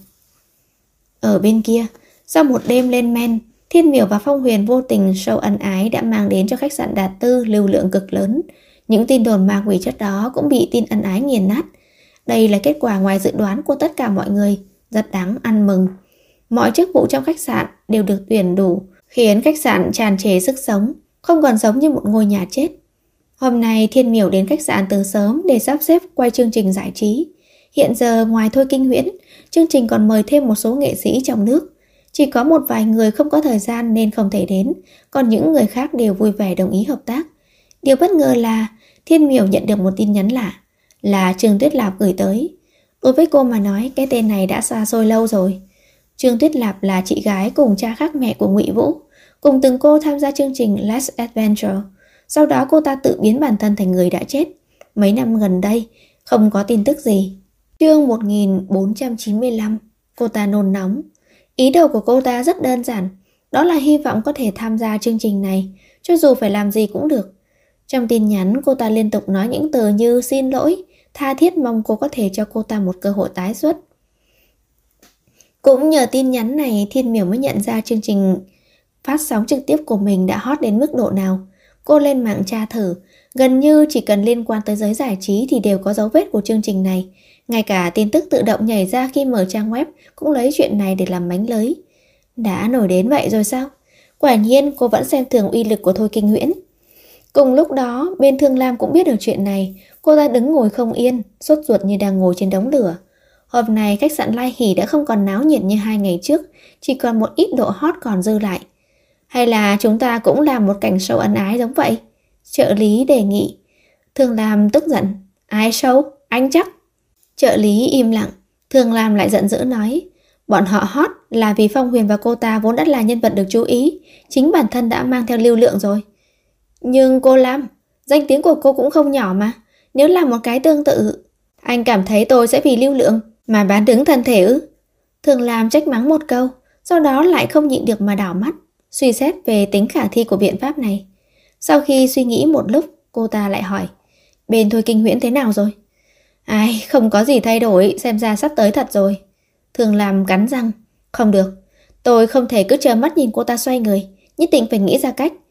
Ở bên kia, sau một đêm lên men, Thiên Miểu và Phong Huyền vô tình show ân ái đã mang đến cho khách sạn Đạt Tư lưu lượng cực lớn. Những tin đồn ma quỷ trước đó cũng bị tin ân ái nghiền nát. Đây là kết quả ngoài dự đoán của tất cả mọi người, rất đáng ăn mừng. Mọi chức vụ trong khách sạn đều được tuyển đủ, khiến khách sạn tràn trề sức sống, không còn giống như một ngôi nhà chết. Hôm nay Thiên Miểu đến khách sạn từ sớm để sắp xếp quay chương trình giải trí. Hiện giờ ngoài Thôi Kinh Huyễn, chương trình còn mời thêm một số nghệ sĩ trong nước. Chỉ có một vài người không có thời gian nên không thể đến, còn những người khác đều vui vẻ đồng ý hợp tác. Điều bất ngờ là Thiên Miểu nhận được một tin nhắn lạ, là Trương Tuyết Lạp gửi tới. Đối với cô mà nói, cái tên này đã xa xôi lâu rồi. Trương Tuyết Lạp là chị gái cùng cha khác mẹ của Ngụy Vũ, cùng từng cô tham gia chương trình Let's Adventure. Sau đó cô ta tự biến bản thân thành người đã chết. Mấy năm gần đây, không có tin tức gì. Chương 1495, cô ta nôn nóng. Ý đồ của cô ta rất đơn giản. đó là hy vọng có thể tham gia chương trình này, cho dù phải làm gì cũng được. Trong tin nhắn, cô ta liên tục nói những từ như xin lỗi, tha thiết mong cô có thể cho cô ta một cơ hội tái xuất. Cũng nhờ tin nhắn này, Thiên Miểu mới nhận ra chương trình phát sóng trực tiếp của mình đã hot đến mức độ nào. Cô lên mạng tra thử, gần như chỉ cần liên quan tới giới giải trí thì đều có dấu vết của chương trình này. Ngay cả tin tức tự động nhảy ra khi mở trang web cũng lấy chuyện này để làm mánh lới. Đã nổi đến vậy rồi sao? Quả nhiên cô vẫn xem thường uy lực của Thôi Kinh Huyễn. Cùng lúc đó, bên Thương Lam cũng biết được chuyện này. Cô ta đứng ngồi không yên, sốt ruột như đang ngồi trên đống lửa. Hôm nay khách sạn Lai Hỷ đã không còn náo nhiệt như 2 ngày trước, chỉ còn một ít độ hot còn dư lại. Hay là chúng ta cũng làm một cảnh show ân ái giống vậy? Trợ lý đề nghị. Thương Lam tức giận. Ai show? Anh chắc. Trợ lý im lặng. Thương Lam lại giận dữ nói. Bọn họ hot là vì Phong Huyền và cô ta vốn đã là nhân vật được chú ý. Chính bản thân đã mang theo lưu lượng rồi. Nhưng cô Lam, danh tiếng của cô cũng không nhỏ mà. Nếu làm một cái tương tự, anh cảm thấy tôi sẽ vì lưu lượng mà bán đứng thân thể ư? Thương Lam trách mắng một câu, sau đó lại không nhịn được mà đảo mắt, suy xét về tính khả thi của biện pháp này. Sau khi suy nghĩ một lúc, cô ta lại hỏi, bên Thôi Kinh Huyễn thế nào rồi? Ai, không có gì thay đổi, xem ra sắp tới thật rồi. Thương Lam cắn răng, không được, tôi không thể cứ chờ mắt nhìn cô ta xoay người, nhất định phải nghĩ ra cách.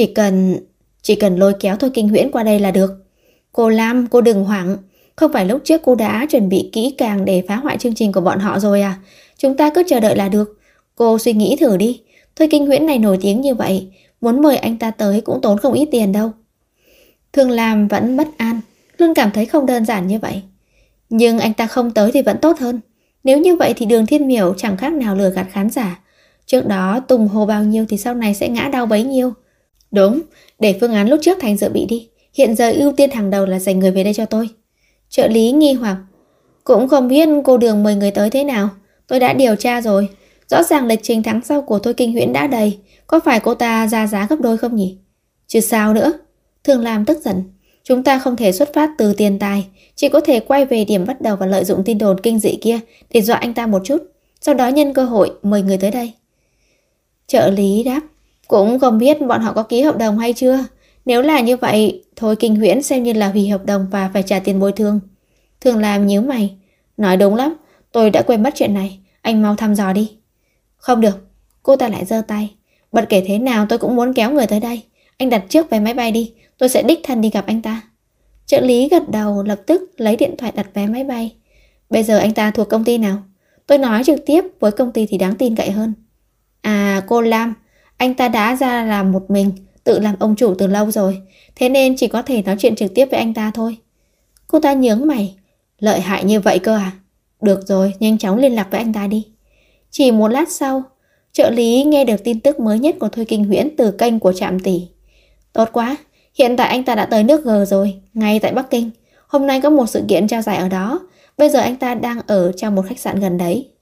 Chỉ cần lôi kéo Thôi Kinh Huyễn qua đây là được. Cô Lam, cô đừng hoảng. Không phải lúc trước cô đã chuẩn bị kỹ càng để phá hoại chương trình của bọn họ rồi à? Chúng ta cứ chờ đợi là được. Cô suy nghĩ thử đi. Thôi Kinh Huyễn này nổi tiếng như vậy, muốn mời anh ta tới cũng tốn không ít tiền đâu. Thương Lam vẫn bất an, luôn cảm thấy không đơn giản như vậy. Nhưng anh ta không tới thì vẫn tốt hơn. Nếu như vậy thì Đường Thiên Miểu chẳng khác nào lừa gạt khán giả. Trước đó tung hô bao nhiêu thì sau này sẽ ngã đau bấy nhiêu. Đúng, để phương án lúc trước thành dự bị đi. Hiện giờ ưu tiên hàng đầu là dành người về đây cho tôi. Trợ lý nghi hoặc. Cũng không biết cô Đường mời người tới thế nào. Tôi đã điều tra rồi. Rõ ràng lịch trình tháng sau của Thôi Kinh Huyễn đã đầy. Có phải cô ta ra giá gấp đôi không nhỉ? Chứ sao nữa. Thương Lam tức giận. Chúng ta không thể xuất phát từ tiền tài. Chỉ có thể quay về điểm bắt đầu và lợi dụng tin đồn kinh dị kia để dọa anh ta một chút. Sau đó nhân cơ hội mời người tới đây. Trợ lý đáp. Cũng không biết bọn họ có ký hợp đồng hay chưa. Nếu là như vậy, Thôi Kinh Huyễn xem như là hủy hợp đồng và phải trả tiền bồi thường. Thương Lam nhíu mày. Nói đúng lắm, tôi đã quên mất chuyện này. Anh mau thăm dò đi. Không được, cô ta lại giơ tay. Bất kể thế nào tôi cũng muốn kéo người tới đây. Anh đặt trước vé máy bay đi, tôi sẽ đích thân đi gặp anh ta. Trợ lý gật đầu, lập tức lấy điện thoại đặt vé máy bay. Bây giờ anh ta thuộc công ty nào? Tôi nói trực tiếp, với công ty thì đáng tin cậy hơn. À, cô Lam, anh ta đã ra làm một mình, tự làm ông chủ từ lâu rồi, thế nên chỉ có thể nói chuyện trực tiếp với anh ta thôi. Cô ta nhướng mày. Lợi hại như vậy cơ à? Được rồi, nhanh chóng liên lạc với anh ta đi. Chỉ một lát sau, trợ lý nghe được tin tức mới nhất của Thôi Kinh Huyễn từ kênh của Trạm Tỷ. Tốt quá, hiện tại anh ta đã tới nước G rồi, ngay tại Bắc Kinh. Hôm nay có một sự kiện trao giải ở đó. Bây giờ anh ta đang ở trong một khách sạn gần đấy.